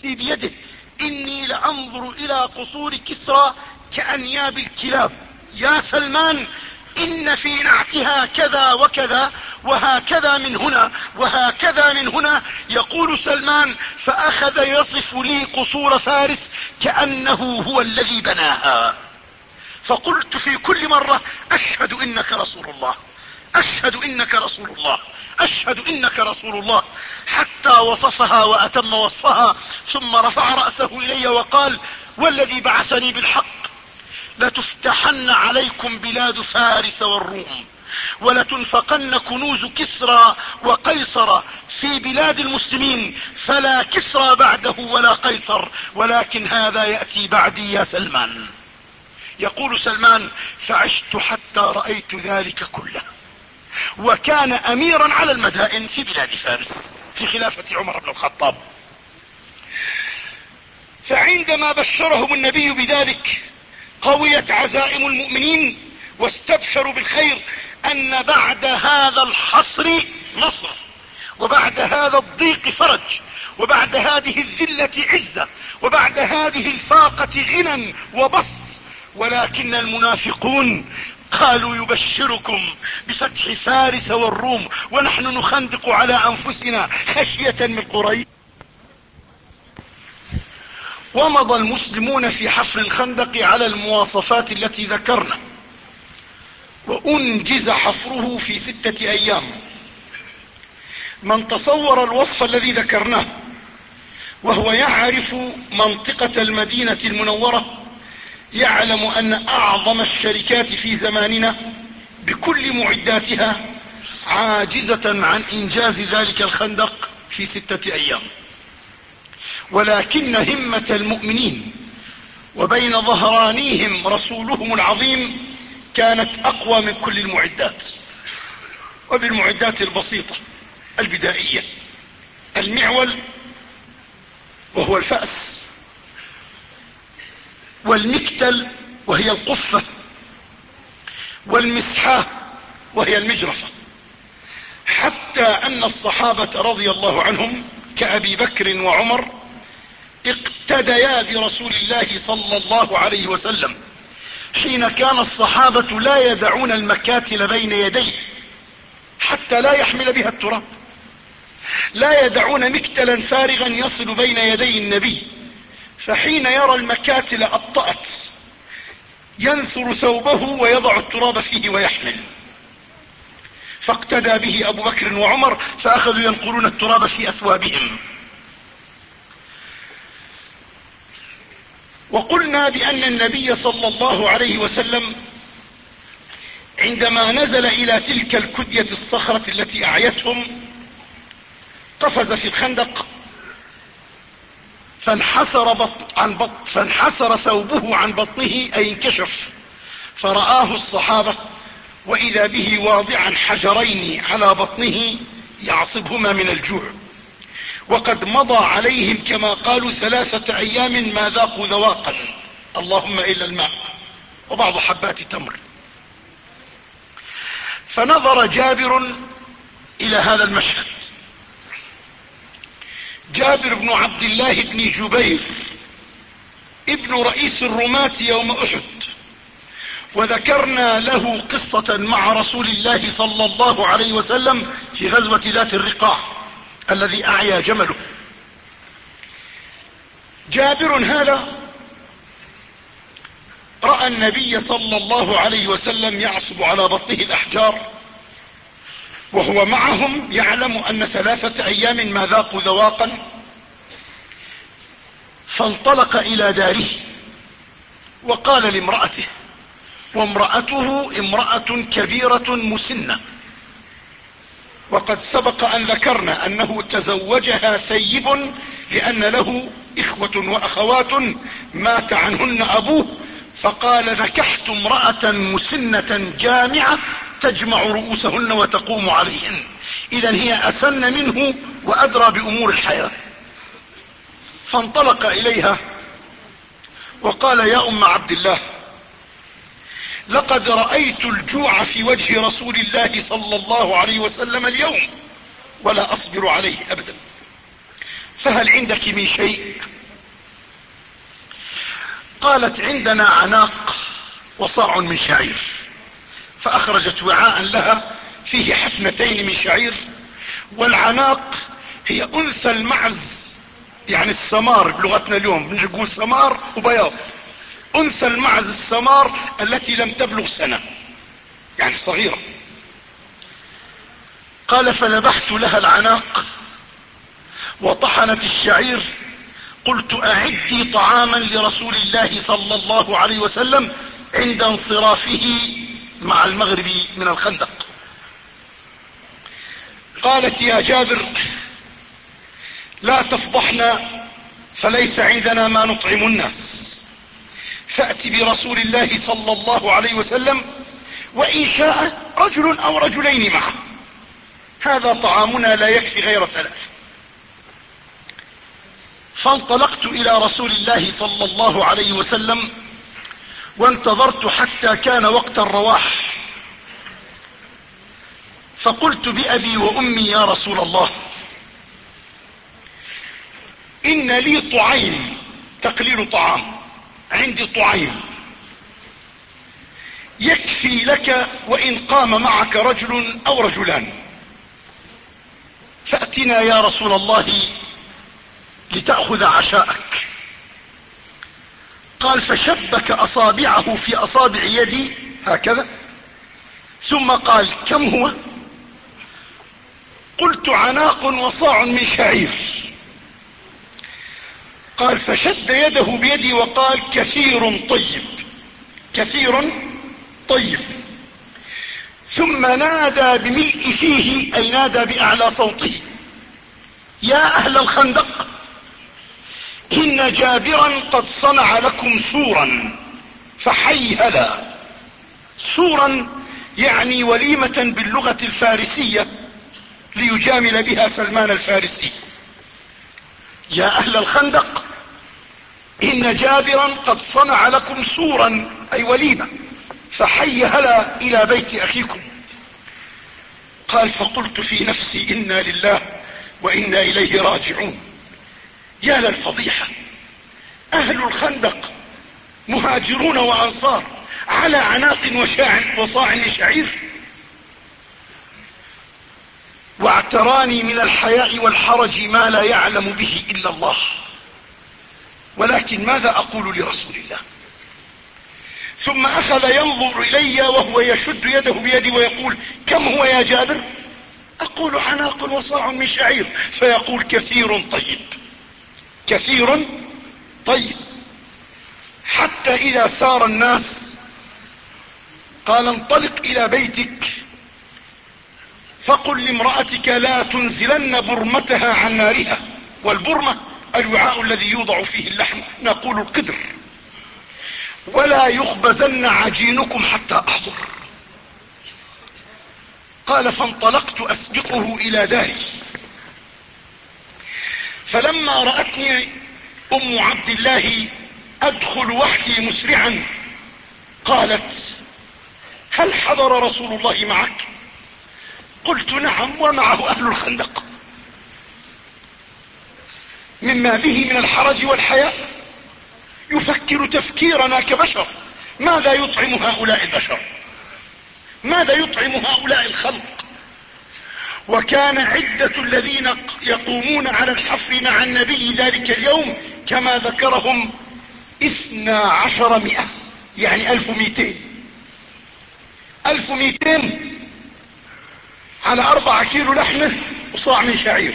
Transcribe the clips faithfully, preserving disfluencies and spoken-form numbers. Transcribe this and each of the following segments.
نفسي بيده إني لأنظر إلى قصور كسرى كأنياب الكلاب. يا سلمان، إن في نعتها كذا وكذا وهكذا من هنا وهكذا من هنا. يقول سلمان: فأخذ يصف لي قصور فارس كأنه هو الذي بناها، فقلت في كل مرة: أشهد إنك رسول الله، أشهد إنك رسول الله، أشهد إنك رسول الله، حتى وصفها وأتم وصفها، ثم رفع رأسه إلي وقال: والذي بعثني بالحق لتفتحن عليكم بلاد فارس والروم، ولتنفقن كنوز كسرى وقيصر في بلاد المسلمين، فلا كسرى بعده ولا قيصر، ولكن هذا يأتي بعدي يا سلمان. يقول سلمان: فعشت حتى رأيت ذلك كله، وكان أميرا على المدائن في بلاد فارس في خلافة عمر بن الخطاب. فعندما بشرهم النبي بذلك قويت عزائم المؤمنين واستبشروا بالخير، أن بعد هذا الحصر نصر، وبعد هذا الضيق فرج، وبعد هذه الذلة عزة، وبعد هذه الفاقة غنى وبسط. ولكن المنافقون قالوا: يبشركم بفتح فارس والروم ونحن نخندق على أنفسنا خشية من قريش. ومضى المسلمون في حفر الخندق على المواصفات التي ذكرنا، وأنجز حفره في ستة أيام. من تصور الوصف الذي ذكرناه وهو يعرف منطقة المدينة المنورة يعلم أن أعظم الشركات في زماننا بكل معداتها عاجزة عن إنجاز ذلك الخندق في ستة أيام. ولكن همة المؤمنين وبين ظهرانيهم رسولهم العظيم كانت أقوى من كل المعدات. وبالمعدات البسيطة البدائية: المعول وهو الفأس، والمكتل وهي القفة، والمسحاه وهي المجرفة. حتى أن الصحابة رضي الله عنهم كأبي بكر وعمر اقتديا برسول الله صلى الله عليه وسلم حين كان الصحابة لا يدعون المكاتل بين يديه حتى لا يحمل بها التراب، لا يدعون مكتلا فارغا يصل بين يدي النبي، فحين يرى المكاتل أبطأت ينثر ثوبه ويضع التراب فيه ويحمل. فاقتدى به أبو بكر وعمر فأخذوا ينقلون التراب في أثوابهم. وقلنا بأن النبي صلى الله عليه وسلم عندما نزل إلى تلك الكدية الصخرة التي أعيتهم قفز في الخندق فانحسر, بط عن بط فانحسر ثوبه عن بطنه أي انكشف، فرآه الصحابة وإذا به واضعا حجرين على بطنه يعصبهما من الجوع، وقد مضى عليهم كما قالوا ثلاثة أيام ما ذاقوا ذواقا اللهم إلا الماء وبعض حبات تمر. فنظر جابر إلى هذا المشهد، جابر بن عبد الله بن جبير ابن رئيس الرماة يوم أحد، وذكرنا له قصة مع رسول الله صلى الله عليه وسلم في غزوة ذات الرقاع الذي أعيا جمله. جابر هذا رأى النبي صلى الله عليه وسلم يعصب على بطنه الأحجار وهو معهم، يعلم أن ثلاثة أيام ما ذاقوا ذواقا، فانطلق إلى داره وقال لامرأته، وامرأته امرأة كبيرة مسنة، وقد سبق أن ذكرنا أنه تزوجها ثيب لأن له إخوة وأخوات مات عنهن أبوه، فقال: نكحت امرأة مسنة جامعة تجمع رؤوسهن وتقوم عليهن. إذن هي أسن منه وأدرى بأمور الحياة. فانطلق إليها وقال: يا أم عبد الله، لقد رأيت الجوع في وجه رسول الله صلى الله عليه وسلم اليوم ولا أصبر عليه أبدا، فهل عندك من شيء قالت عندنا عناق وصاع من شعير، فأخرجت وعاء لها فيه حفنتين من شعير. والعناق هي أنثى المعز، يعني السمار بلغتنا اليوم بنقول سمار وبياض، أنثى المعز السمار التي لم تبلغ سنة، يعني صغيرة. قال فذبحت لها العناق وطحنت الشعير. قلت أعدي طعاما لرسول الله صلى الله عليه وسلم عند انصرافه مع المغرب من الخندق. قالت يا جابر لا تفضحنا فليس عندنا ما نطعم الناس، فأت برسول الله صلى الله عليه وسلم وإن شاء رجل أو رجلين معه، هذا طعامنا لا يكفي غير ثلاث. فانطلقت إلى رسول الله صلى الله عليه وسلم وانتظرت حتى كان وقت الرواح، فقلت بأبي وأمي يا رسول الله إن لي طعيم، تقليل طعام، عندي طعيم يكفي لك وإن قام معك رجل أو رجلان، فأتنا يا رسول الله لتأخذ عشاءك. قال فشبك أصابعه في أصابع يدي هكذا، ثم قال كم هو؟ قلت عناق وصاع من شعير. قال فشد يده بيدي وقال كثير طيب، كثير طيب. ثم نادى بملء فيه، أي نادى بأعلى صوته يا أهل الخندق إن جابرا قد صنع لكم سورا فحيهلا. سورا يعني وليمة باللغة الفارسية ليجامل بها سلمان الفارسي. يا أهل الخندق إن جابرا قد صنع لكم سورا أي وليمة فحيهلا إلى بيت أخيكم. قال فقلت في نفسي إنا لله وإنا إليه راجعون. يا للفضيحة، أهل الخندق مهاجرون وأنصار على عناق وشاع وصاع من شعير. واعتراني من الحياء والحرج ما لا يعلم به إلا الله، ولكن ماذا أقول لرسول الله؟ ثم أخذ ينظر إلي وهو يشد يده بيدي ويقول كم هو يا جابر؟ أقول عناق وصاع من شعير، فيقول كثير طيب، كثير طيب. حتى إذا سار الناس قال انطلق إلى بيتك فقل لامرأتك لا تنزلن برمتها عن نارها. والبرمة الوعاء الذي يوضع فيه اللحم، نقول القدر. ولا يخبزن عجينكم حتى أحضر. قال فانطلقت أسبقه إلى داري، فلما رأتني أم عبد الله أدخل وحدي مسرعا قالت هل حضر رسول الله معك؟ قلت نعم ومعه أهل الخندق. مما به من الحرج والحياء يفكر تفكيرنا كبشر، ماذا يطعم هؤلاء البشر؟ ماذا يطعم هؤلاء الخلق؟ وكان عدة الذين يقومون على الحفر مع النبي ذلك اليوم كما ذكرهم اثنا عشر مئة، يعني الف ومئتين، الف ومئتين على اربعة كيلو لحمة وصاع من شعير.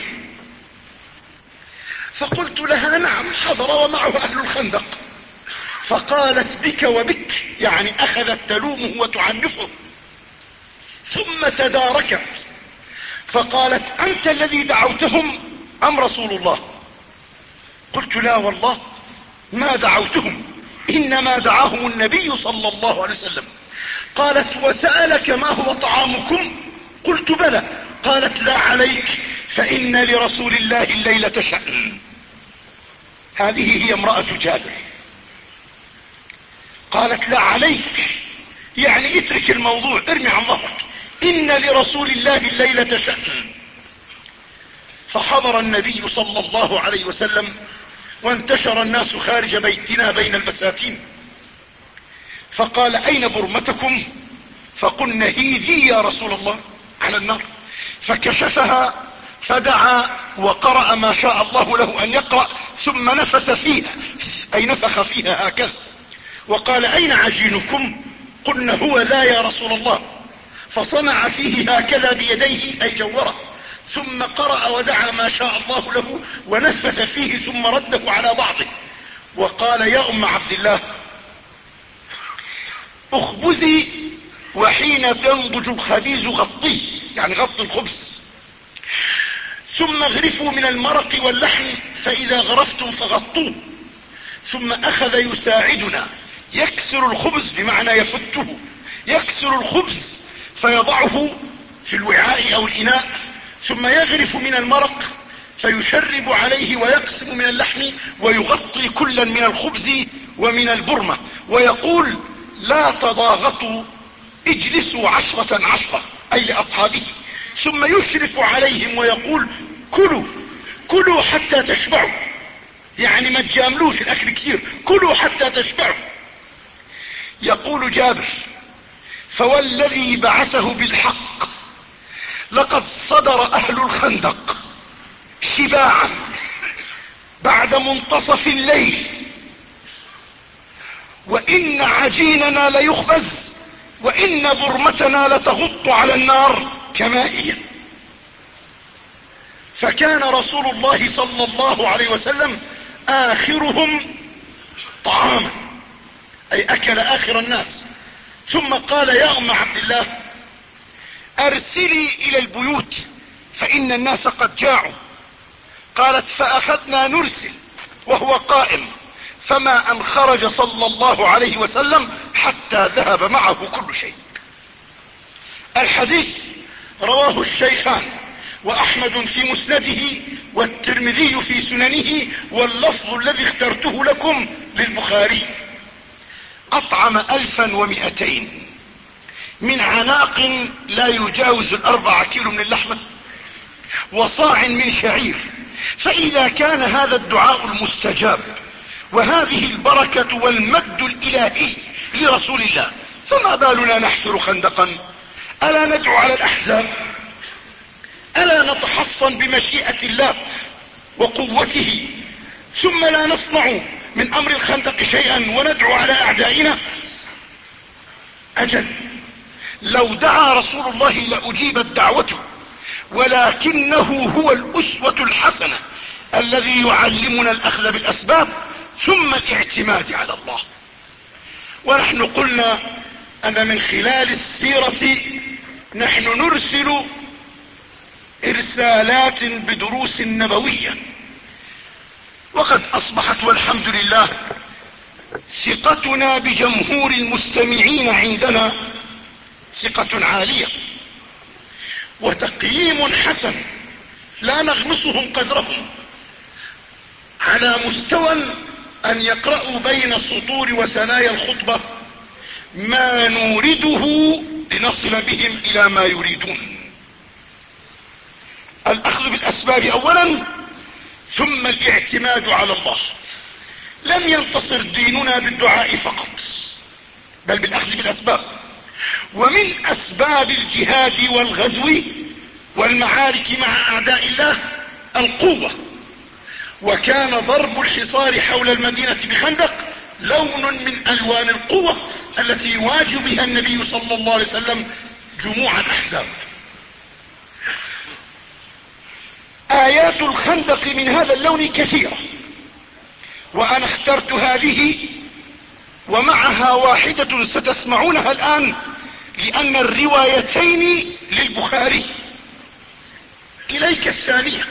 فقلت لها نعم حضر ومعه اهل الخندق. فقالت بك وبك، يعني اخذت تلومه وتعنفه، ثم تداركت فقالت انت الذي دعوتهم ام رسول الله؟ قلت لا والله ما دعوتهم، انما دعاهم النبي صلى الله عليه وسلم. قالت وسألك ما هو طعامكم؟ قلت بلى. قالت لا عليك فإن لرسول الله الليلة شأن. هذه هي امرأة جابر. قالت لا عليك يعني اترك الموضوع، ارمي عن ظهرك، إن لرسول الله الليلة شأن. فحضر النبي صلى الله عليه وسلم وانتشر الناس خارج بيتنا بين البساتين، فقال اين برمتكم؟ فقلنا هي ذي يا رسول الله على النار. فكشفها فدعا وقرأ ما شاء الله له ان يقرأ، ثم نفس فيها اي نفخ فيها هكذا، وقال اين عجينكم؟ قلنا هو ذا يا رسول الله. فصنع فيه هكذا بيديه اي جوره، ثم قرأ ودعا ما شاء الله له ونفث فيه ثم رده على بعضه، وقال يا ام عبد الله اخبزي وحين تنضج الخبيز غطيه، يعني غط الخبز، ثم اغرفوا من المرق واللحم فاذا غرفتم فغطوه. ثم اخذ يساعدنا يكسر الخبز، بمعنى يفته، يكسر الخبز فيضعه في الوعاء او الاناء، ثم يغرف من المرق فيشرب عليه ويقسم من اللحم ويغطي كلا من الخبز ومن البرمة، ويقول لا تضاغطوا اجلسوا عشرة عشرة اي لاصحابه، ثم يشرف عليهم ويقول كلوا كلوا حتى تشبعوا، يعني ما تجاملوش الاكل كثير، كلوا حتى تشبعوا. يقول جابر فوالذي بعثه بالحق لقد صدر اهل الخندق شباعا بعد منتصف الليل، وان عجيننا ليخبز وان برمتنا لتغط على النار كمائيا. فكان رسول الله صلى الله عليه وسلم اخرهم طعاما، اي اكل اخر الناس. ثم قال يا ام عبد الله ارسلي الى البيوت فان الناس قد جاعوا. قالت فاخذنا نرسل وهو قائم، فما ان خرج صلى الله عليه وسلم حتى ذهب معه كل شيء. الحديث رواه الشيخان واحمد في مسنده والترمذي في سننه، واللفظ الذي اخترته لكم للبخاري. اطعم الفا ومئتين من عناق لا يجاوز الاربع كيلو من اللحمة، وصاع من شعير. فاذا كان هذا الدعاء المستجاب وهذه البركة والمد الالهي لرسول الله، فما بالنا نحفر خندقا؟ الا ندعو على الاحزاب؟ الا نتحصن بمشيئة الله وقوته ثم لا نصنع من امر الخندق شيئا وندعو على اعدائنا؟ اجل لو دعا رسول الله لاجيبت دعوته، ولكنه هو الاسوة الحسنة الذي يعلمنا الاخذ بالاسباب ثم الاعتماد على الله. ونحن قلنا ان من خلال السيرة نحن نرسل ارسالات بدروس نبوية، وقد اصبحت والحمد لله ثقتنا بجمهور المستمعين عندنا ثقة عالية وتقييم حسن لا نغمسهم قدرهم، على مستوى ان يقرأوا بين سطور وثنايا الخطبة ما نورده لنصل بهم الى ما يريدون. الاخذ بالاسباب اولا ثم الاعتماد على الله. لم ينتصر ديننا بالدعاء فقط بل بالاخذ بالاسباب، ومن اسباب الجهاد والغزو والمعارك مع اعداء الله القوة، وكان ضرب الحصار حول المدينة بخندق لون من الوان القوة التي يواجه بها النبي صلى الله عليه وسلم جموع الاحزاب. ايات الخندق من هذا اللون كثيرة، وانا اخترت هذه ومعها واحدة ستسمعونها الان لان الروايتين للبخاري. اليك الثانية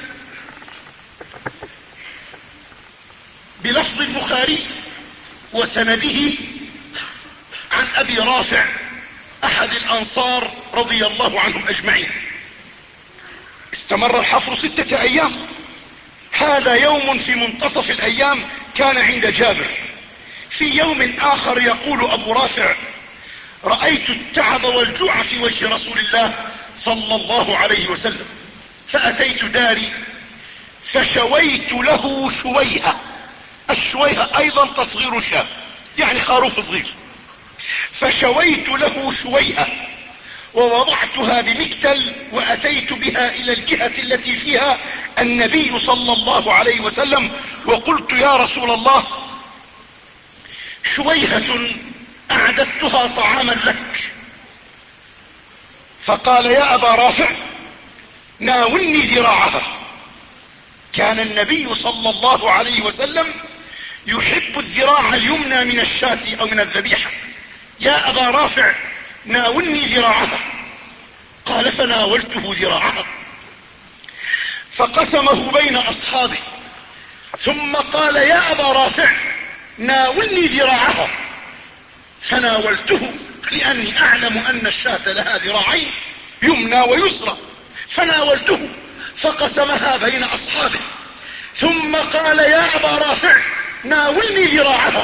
بلفظ البخاري وسنده عن ابي رافع احد الانصار رضي الله عنهم اجمعين. استمر الحفر ستة ايام. هذا يوم في منتصف الايام كان عند جابر. في يوم اخر يقول ابو رافع رأيت التعب والجوع في وجه رسول الله صلى الله عليه وسلم، فاتيت داري فشويت له شويهة الشويهة ايضا تصغير شاة، يعني خروف صغير. فشويت له شويهة ووضعتها بمكتل واتيت بها الى الجهة التي فيها النبي صلى الله عليه وسلم، وقلت يا رسول الله شويهة اعددتها طعاما لك. فقال يا ابا رافع ناولني ذراعها. كان النبي صلى الله عليه وسلم يحب الذراع اليمنى من الشاة او من الذبيحة. يا ابا رافع ناولني ذراعها. قال فناولته ذراعها فقسمه بين اصحابه، ثم قال يا ابا رافع ناولني ذراعها. فناولته لاني اعلم ان الشاة لها ذراعين يمنى ويسرى، فناولته فقسمها بين اصحابه، ثم قال يا ابا رافع ناولني ذراعها.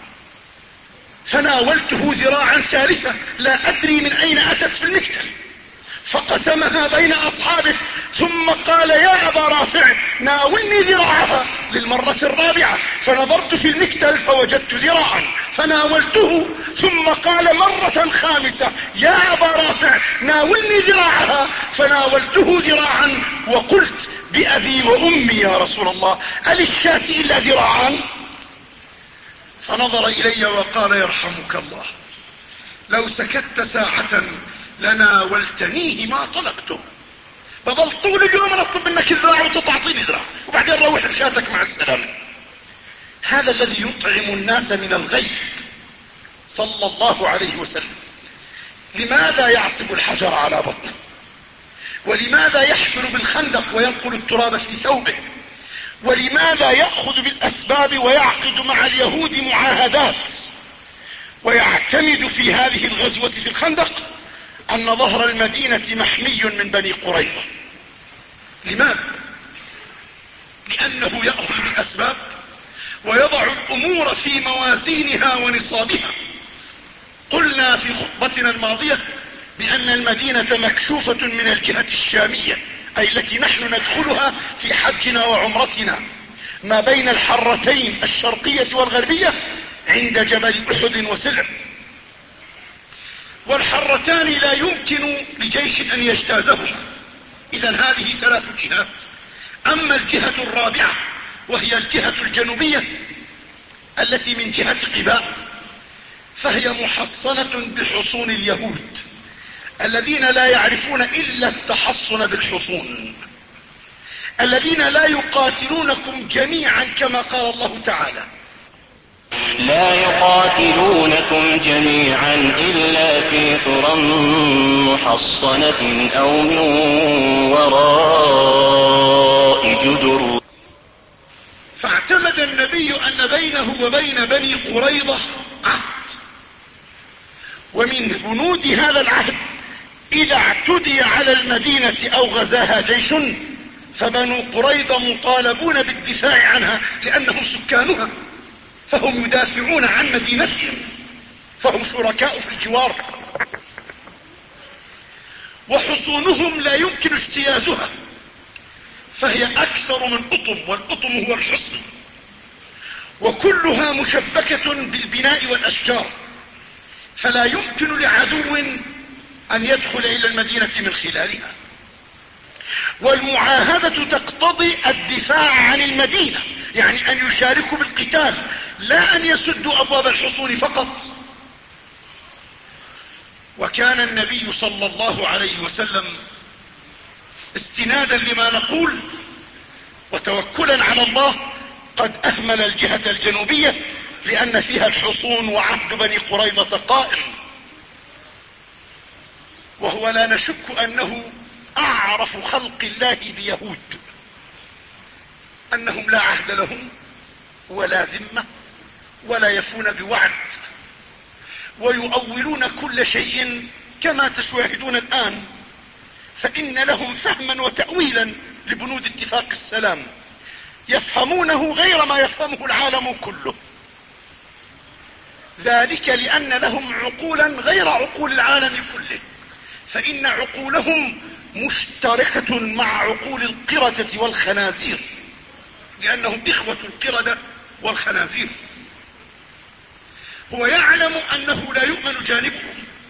فناولته ذراعا ثالثة لا ادري من اين اتت في المكتل، فقسمها بين اصحابه، ثم قال يا ابا رافع ناولني ذراعها للمرة الرابعة. فنظرت في المكتل فوجدت ذراعا فناولته، ثم قال مرة خامسة يا ابا رافع ناولني ذراعها. فناولته ذراعا وقلت بأبي وأمي يا رسول الله أللشاة إلا ذراعان؟ فنظر إلي وقال يرحمك الله لو سكت ساعة لناولتنيه ما طلبته. بظل طول اليوم نطلب منك ذراع وتعطيني ذراع وبعدين روح بشاتك مع السلامة. هذا الذي يطعم الناس من الغيب صلى الله عليه وسلم. لماذا يعصب الحجر على بطنه؟ ولماذا يحفر بالخندق وينقل التراب في ثوبه؟ ولماذا يأخذ بالأسباب ويعقد مع اليهود معاهدات ويعتمد في هذه الغزوة في الخندق أن ظهر المدينة محمي من بني قريظة؟ لماذا؟ لأنه يأخذ بالأسباب ويضع الأمور في موازينها ونصابها. قلنا في خطبتنا الماضية بأن المدينة مكشوفة من الجهة الشامية، أي التي نحن ندخلها في حجنا وعمرتنا، ما بين الحرتين الشرقية والغربية عند جبل أحد وسلع. والحرتان لا يمكن لجيش أن يجتازهما، إذن هذه ثلاث جهات. أما الجهة الرابعة وهي الجهة الجنوبية التي من جهة قباء فهي محصنة بحصون اليهود الذين لا يعرفون إلا التحصن بالحصون، الذين لا يقاتلونكم جميعا كما قال الله تعالى لا يقاتلونكم جميعا إلا في قرى محصنة أو من وراء جدر. فاعتمد النبي أن بينه وبين بني قريظة عهد، ومن بنود هذا العهد إذا اعتدي على المدينة أو غزاها جيش فبنو قريظة مطالبون بالدفاع عنها لأنهم سكانها، فهم يدافعون عن مدينتهم، فهم شركاء في الجوار، وحصونهم لا يمكن اجتيازها، فهي أكثر من قطم، والقطم هو الحصن، وكلها مشبكة بالبناء والأشجار، فلا يمكن لعدو أن يدخل إلى المدينة من خلالها. والمعاهدة تقتضي الدفاع عن المدينة، يعني أن يشاركوا بالقتال لا أن يسدوا أبواب الحصون فقط. وكان النبي صلى الله عليه وسلم استنادا لما نقول وتوكلا على الله قد أهمل الجهة الجنوبية لأن فيها الحصون وعهد بني قريظة قائم، وهو لا نشك أنه أعرف خلق الله بيهود، أنهم لا عهد لهم ولا ذمة ولا يفون بوعد، ويؤولون كل شيء كما تشاهدون الآن، فإن لهم فهما وتأويلا لبنود اتفاق السلام يفهمونه غير ما يفهمه العالم كله، ذلك لأن لهم عقولا غير عقول العالم كله، فإن عقولهم مشتركة مع عقول القردة والخنازير، لأنهم إخوة القردة والخنازير. هو يعلم أنه لا يؤمن جانبه،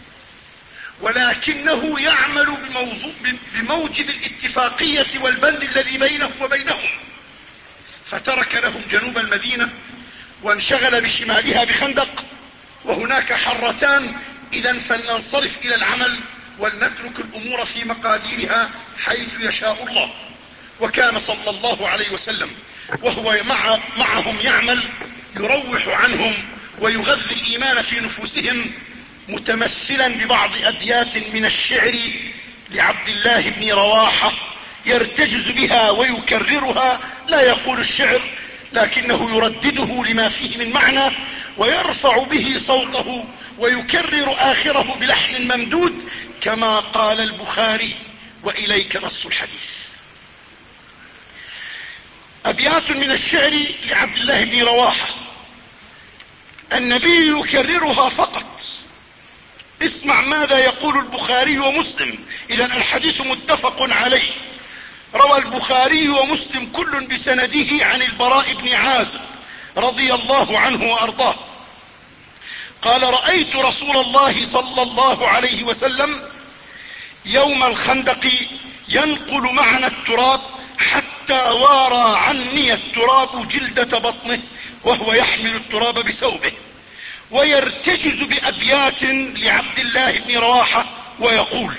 ولكنه يعمل بموجب الاتفاقية والبند الذي بينه وبينهم، فترك لهم جنوب المدينة وانشغل بشمالها بخندق، وهناك حرتان. إذا فلننصرف إلى العمل ولنترك الأمور في مقاديرها حيث يشاء الله. وكان صلى الله عليه وسلم وهو مع معهم يعمل يروح عنهم ويغذي الإيمان في نفوسهم، متمثلا ببعض أبيات من الشعر لعبد الله بن رواحة يرتجز بها ويكررها. لا يقول الشعر لكنه يردده لما فيه من معنى، ويرفع به صوته ويكرر آخره بلحن ممدود، كما قال البخاري: وإليك نص الحديث. أبيات من الشعر لعبد الله بن رواحة النبي يكررها فقط. اسمع ماذا يقول البخاري ومسلم. إذا الحديث متفق عليه، روى البخاري ومسلم كل بسنده عن البراء بن عازب رضي الله عنه وأرضاه قال: رأيت رسول الله صلى الله عليه وسلم يوم الخندق ينقل معنا التراب حتى وارى عني التراب جلدة بطنه وهو يحمل التراب بثوبه، ويرتجز بأبيات لعبد الله بن رواحة ويقول: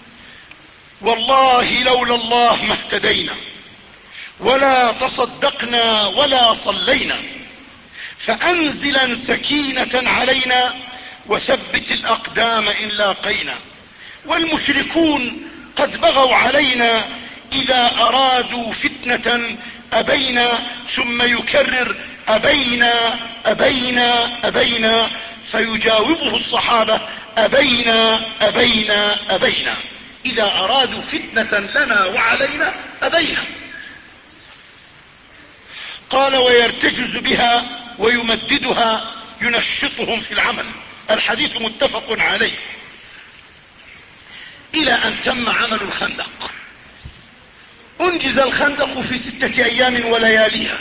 والله لولا الله ما اهتدينا ولا تصدقنا ولا صلينا، فأنزلا سكينة علينا وثبت الأقدام إن لاقينا، والمشركون قد بغوا علينا إذا أرادوا فتنة أبينا، ثم يكرر: أبينا أبينا أبينا، فيجاوبه الصحابة: أبينا أبينا أبينا، إذا أرادوا فتنة لنا وعلينا أبينا. قال: ويرتجز بها ويمددها ينشطهم في العمل. الحديث متفق عليه. إلى أن تم عمل الخندق. انجز الخندق في ستة أيام ولياليها،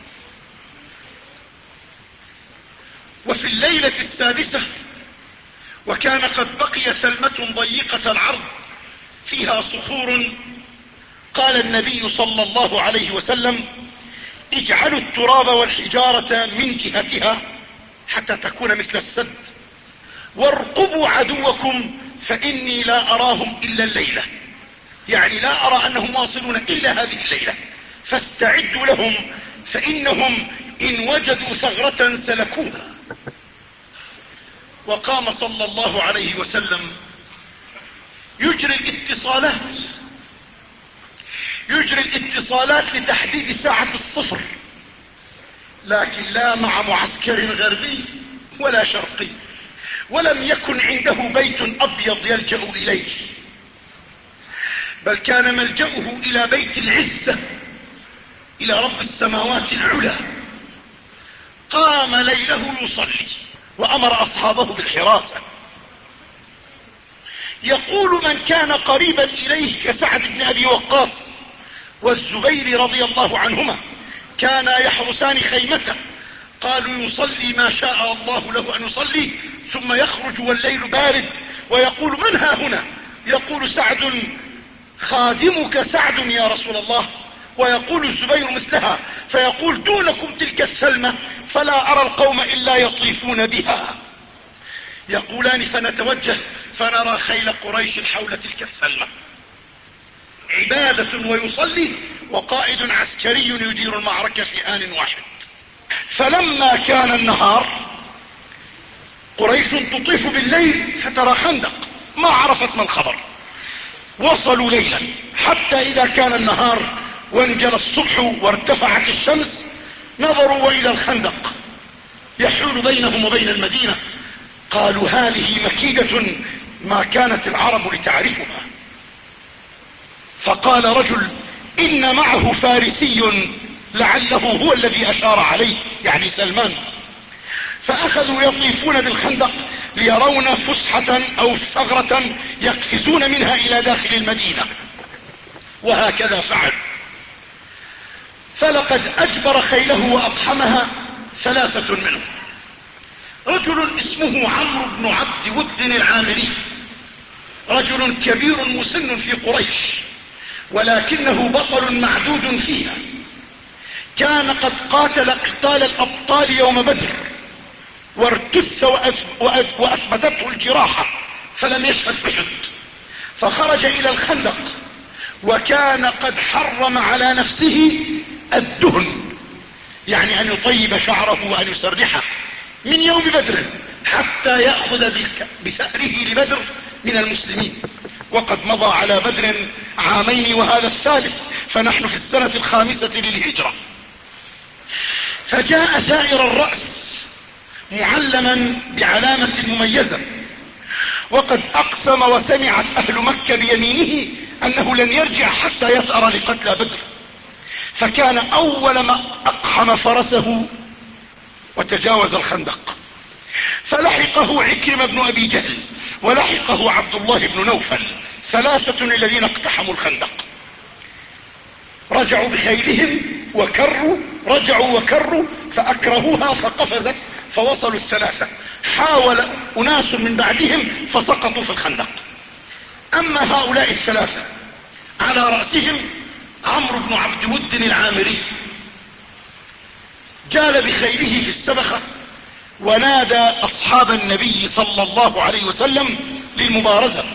وفي الليلة السادسة وكان قد بقي ثلمة ضيقة العرض فيها صخور، قال النبي صلى الله عليه وسلم: اجعلوا التراب والحجارة من جهتها حتى تكون مثل السد، وارقبوا عدوكم فإني لا أراهم إلا الليلة، يعني لا أرى أنهم واصلون إلا هذه الليلة، فاستعدوا لهم فإنهم إن وجدوا ثغرة سلكوها. وقام صلى الله عليه وسلم يجري الاتصالات يجري الاتصالات لتحديد ساعة الصفر، لكن لا مع معسكر غربي ولا شرقي، ولم يكن عنده بيت أبيض يلجأ إليه، بل كان ملجأه إلى بيت العزة، إلى رب السماوات العلى. قام ليله يصلي وأمر أصحابه بالحراسة. يقول من كان قريبا إليه كسعد بن أبي وقاص والزبير رضي الله عنهما كانا يحرسان خيمته، قالوا: يصلي ما شاء الله له أن يصلي ثم يخرج والليل بارد ويقول: من ها هنا؟ يقول سعد: خادمك سعد يا رسول الله. ويقول الزبير مثلها، فيقول: دونكم تلك الثلمة فلا أرى القوم إلا يطيفون بها. يقولان: فنتوجه فنرى خيل قريش حول تلك الثلمة، عبادة ويصلي وقائد عسكري يدير المعركة في آن واحد. فلما كان النهار، قريش تطيف بالليل فترى خندق، ما عرفت ما الخبر، وصلوا ليلا حتى إذا كان النهار وانجلى الصبح وارتفعت الشمس نظروا وإذا الخندق يحول بينهم وبين المدينة. قالوا: هذه مكيدة ما كانت العرب لتعرفها. فقال رجل: إن معه فارسي لعله هو الذي أشار عليه، يعني سلمان. فأخذوا يطيفون بالخندق ليرون فسحة أو ثغرة يقفزون منها إلى داخل المدينة، وهكذا فعل. فلقد أجبر خيله وأطحمها ثلاثة منهم. رجل اسمه عمرو بن عبد ود العامري، رجل كبير مسن في قريش، ولكنه بطل معدود فيها. كان قد قاتل قتال الأبطال يوم بدر، وارتث وأثبتته الجراحة فلم يشهد بحد، فخرج إلى الخندق، وكان قد حرم على نفسه الدهن، يعني أن يطيب شعره وأن يسرحه من يوم بدر حتى يأخذ بثأره لبدر من المسلمين. وقد مضى على بدر عامين وهذا الثالث، فنحن في السنة الخامسة للهجرة. فجاء سائر الرأس معلما بعلامة مميزة، وقد أقسم وسمعت أهل مكة بيمينه أنه لن يرجع حتى يثأر لقتلى بدر. فكان أول ما أقحم فرسه وتجاوز الخندق، فلحقه عكرمة بن أبي جهل، ولحقه عبد الله بن نوفل، ثلاثة الذين اقتحموا الخندق. رجعوا بخيلهم وكروا، رجعوا وكروا، فأكرهوها فقفزت فوصلوا الثلاثة. حاول أناس من بعدهم فسقطوا في الخندق. أما هؤلاء الثلاثة على رأسهم عمرو بن عبد ود العامري، جال بخيله في السبخة ونادى أصحاب النبي صلى الله عليه وسلم للمبارزة.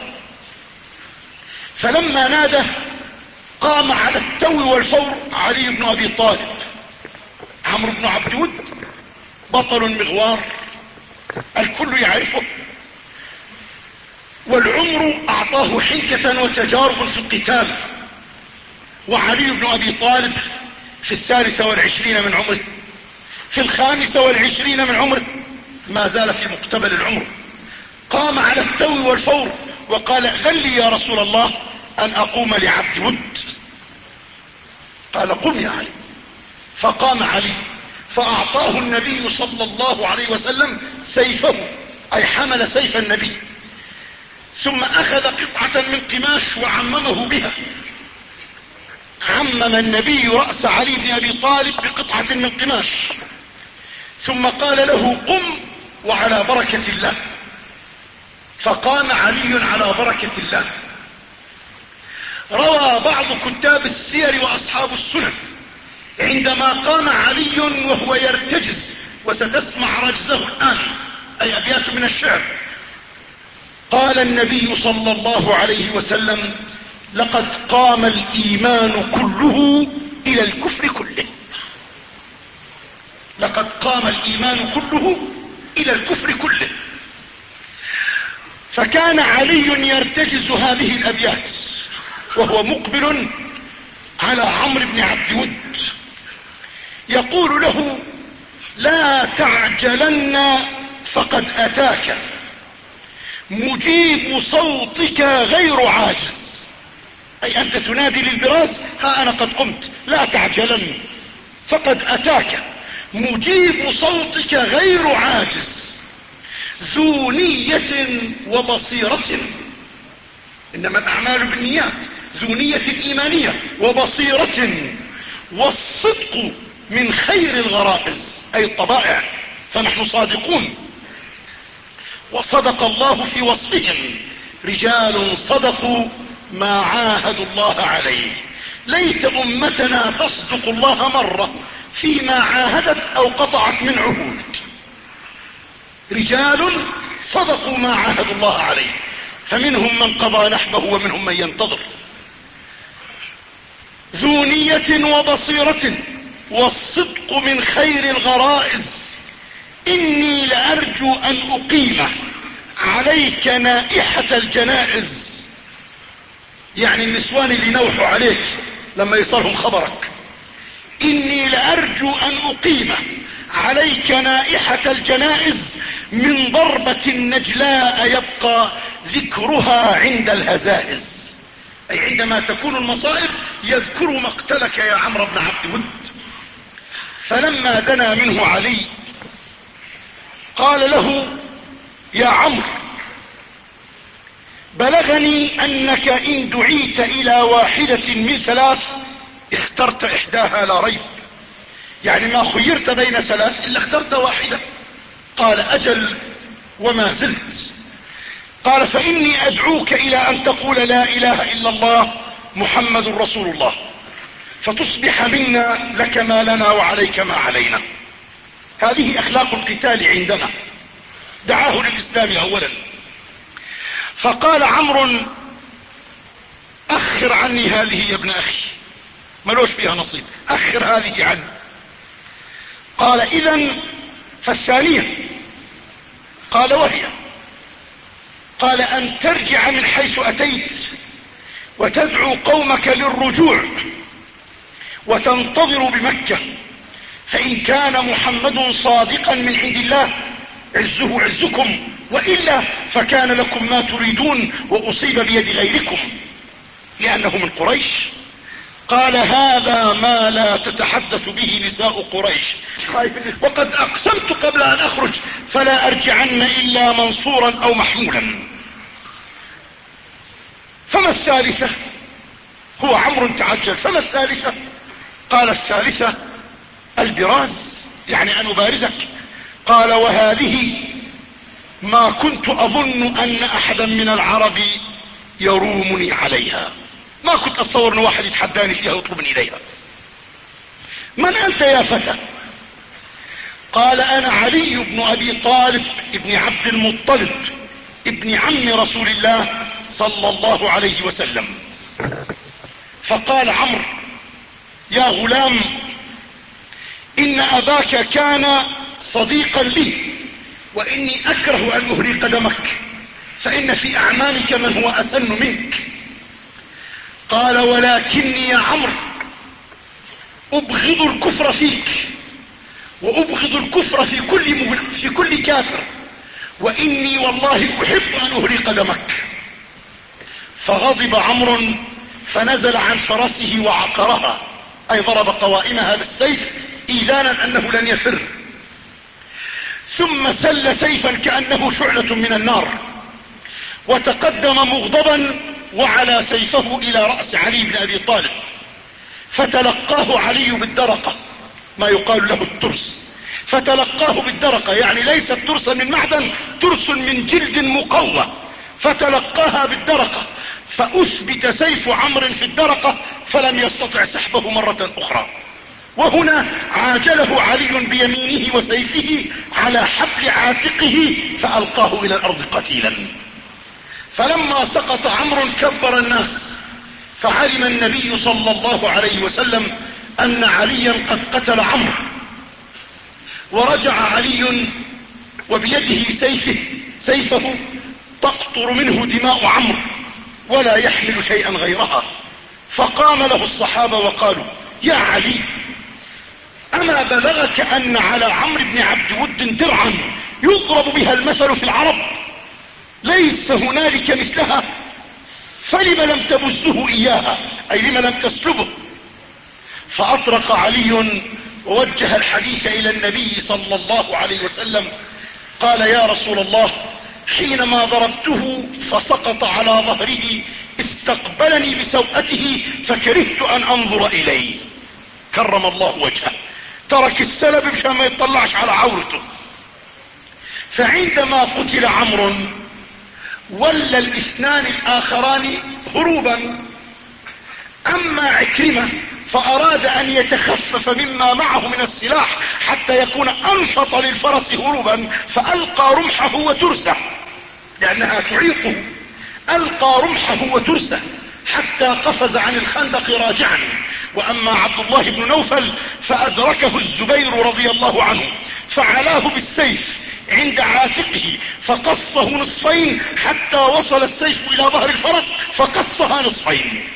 فلما نادى قام على التو والفور علي بن أبي طالب. عمرو بن عبد ود بطل مغوار الكل يعرفه، والعمر أعطاه حنكة وتجارب في القتال، وعلي بن أبي طالب في الثالثة والعشرين من عمره، في الخامسة والعشرين من عمره، ما زال في مقتبل العمر. قام على التو والفور وقال: ائذن لي يا رسول الله أن أقوم لعبد ود. قال: قم يا علي. فقام علي فأعطاه النبي صلى الله عليه وسلم سيفه، أي حمل سيف النبي، ثم أخذ قطعة من قماش وعممه بها. عمم النبي رأس علي بن أبي طالب بقطعة من قماش، ثم قال له: قم وعلى بركة الله. فقام علي على بركة الله. روى بعض كتاب السير وأصحاب السنن عندما قام علي وهو يرتجز، وستسمع رجزه الآن، أي أبيات من الشعر، قال النبي صلى الله عليه وسلم: لقد قام الإيمان كله إلى الكفر كله. لقد قام الإيمان كله إلى الكفر كله. فكان علي يرتجز هذه الأبيات وهو مقبل على عمرو بن عبد ود، يقول له: لا تعجلن فقد أتاك مجيب صوتك غير عاجز. أي أنت تنادي للبراز، ها أنا قد قمت، لا تعجلن فقد أتاك مجيب صوتك غير عاجز، ذو نية وبصيرة. إنما الأعمال بالنيات، ذو نية إيمانية وبصيرة، والصدق من خير الغرائز، أي الطبائع، فنحن صادقون. وصدق الله في وصفهم: رجال صدقوا ما عاهدوا الله عليه. ليت أمتنا تصدق الله مرة فيما عاهدت أو قطعت من عهود. رجال صدقوا ما عاهدوا الله عليه، فمنهم من قضى نحبه ومنهم من ينتظر. ذو نية وبصيرة، والصدق من خير الغرائز. إني لأرجو أن أقيم عليك نائحة الجنائز، يعني النسوان اللي نوحوا عليك لما يصلهم خبرك. إني لأرجو أن أقيم عليك نائحة الجنائز من ضربة نجلاء يبقى ذكرها عند الهزائز، أي عندما تكون المصائب يذكر مقتلك يا عمرو بن عبد ود. فلما دنا منه علي قال له: يا عمرو، بلغني أنك إن دعيت إلى واحدة من ثلاث اخترت إحداها لا ريب. يعني ما خيرت بين ثلاث إلا اخترت واحدة. قال أجل وما زلت. قال فإني أدعوك إلى أن تقول لا إله إلا الله محمد رسول الله، فتصبح منا لك ما لنا وعليك ما علينا. هذه أخلاق القتال عندنا. دعاه للإسلام أولا. فقال عمرو أخر عني هذه يا ابن أخي، ملوش فيها نصيب، أخر هذه عني. قال إذن فالثانية. قال وهي؟ قال أن ترجع من حيث أتيت وتدعو قومك للرجوع وتنتظر بمكة، فإن كان محمد صادقا من عند الله عزه عزكم، وإلا فكان لكم ما تريدون وأصيب بيد غيركم لأنه من قريش. قال هذا ما لا تتحدث به نساء قريش، وقد أقسمت قبل أن أخرج فلا أرجعن إلا منصورا أو محمولا. فما الثالثة؟ هو عمرو تعجل. فما الثالثة؟ قال الثالثة البراز، يعني أن أبارزك. قال وهذه ما كنت أظن أن أحدا من العرب يرومني عليها، ما كنت أتصور أن واحد يتحداني فيها ويطلبني إليها. من أنت يا فتى؟ قال أنا علي بن أبي طالب ابن عبد المطلب ابن عم رسول الله صلى الله عليه وسلم. فقال عمرو يا غلام إن أباك كان صديقا لي، وإني أكره أن أهري قدمك، فإن في أعمامك من هو أسن منك. قال ولكني يا عمرو أبغض الكفر فيك، وأبغض الكفر في كل, في كل كافر، وإني والله أحب أن أهري قدمك. فغضب عمرو فنزل عن فرسه وعقرها، أي ضرب قوائمها بالسيف إيذانا أنه لن يفر، ثم سل سيفا كأنه شعلة من النار، وتقدم مغضبا وعلى سيفه إلى رأس علي بن أبي طالب، فتلقاه علي بالدرقة، ما يقال له الترس. فتلقاه بالدرقة يعني ليست ترسا من معدن، ترس من جلد مقوى، فتلقاها بالدرقة، فأثبت سيف عمرو في الدرقة فلم يستطع سحبه مرة أخرى. وهنا عاجله علي بيمينه وسيفه على حبل عاتقه فألقاه إلى الأرض قتيلا. فلما سقط عمرو كبر الناس، فعلم النبي صلى الله عليه وسلم أن عليا قد قتل عمرو، ورجع علي وبيده سيفه سيفه تقطر منه دماء عمرو ولا يحمل شيئا غيرها. فقام له الصحابة وقالوا يا علي أما بلغك أن على عمرو بن عبد ود درعا يضرب بها المثل في العرب ليس هنالك مثلها، فلم لم تبزه إياها، أي لم لم تسلبه؟ فأطرق علي ووجه الحديث إلى النبي صلى الله عليه وسلم. قال يا رسول الله حينما ضربته فسقط على ظهره استقبلني بسوءته فكرهت أن أنظر إليه. كرم الله وجهه، ترك السلب مشان ما يطلعش على عورته. فعندما قتل عمرو ولى الاثنان الآخران هروبا. أما عكرمة فأراد أن يتخفف مما معه من السلاح حتى يكون أنشط للفرس هروبا، فألقى رمحه وترسه لأنها تعيقه، ألقى رمحه وترسه حتى قفز عن الخندق راجعا. وأما عبد الله بن نوفل فأدركه الزبير رضي الله عنه فعلاه بالسيف عند عاتقه فقصه نصفين حتى وصل السيف إلى ظهر الفرس فقصها نصفين.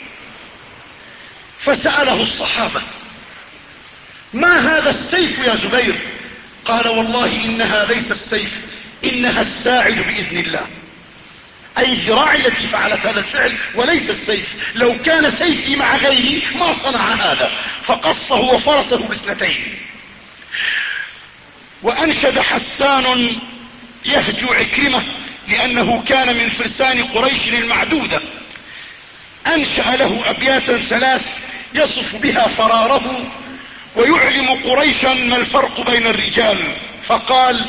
فسأله الصحابة ما هذا السيف يا زبير؟ قال والله إنها ليس السيف، إنها الساعد بإذن الله، أي الذراع التي فعلت هذا الفعل وليس السيف، لو كان سيفي مع غيري ما صنع هذا. فقصه وفرسه باثنتين. وأنشد حسان يهجو عكرمة لأنه كان من فرسان قريش المعدودة، أنشأ له أبياتا ثلاث يصف بها فراره ويعلم قريشا ما الفرق بين الرجال، فقال: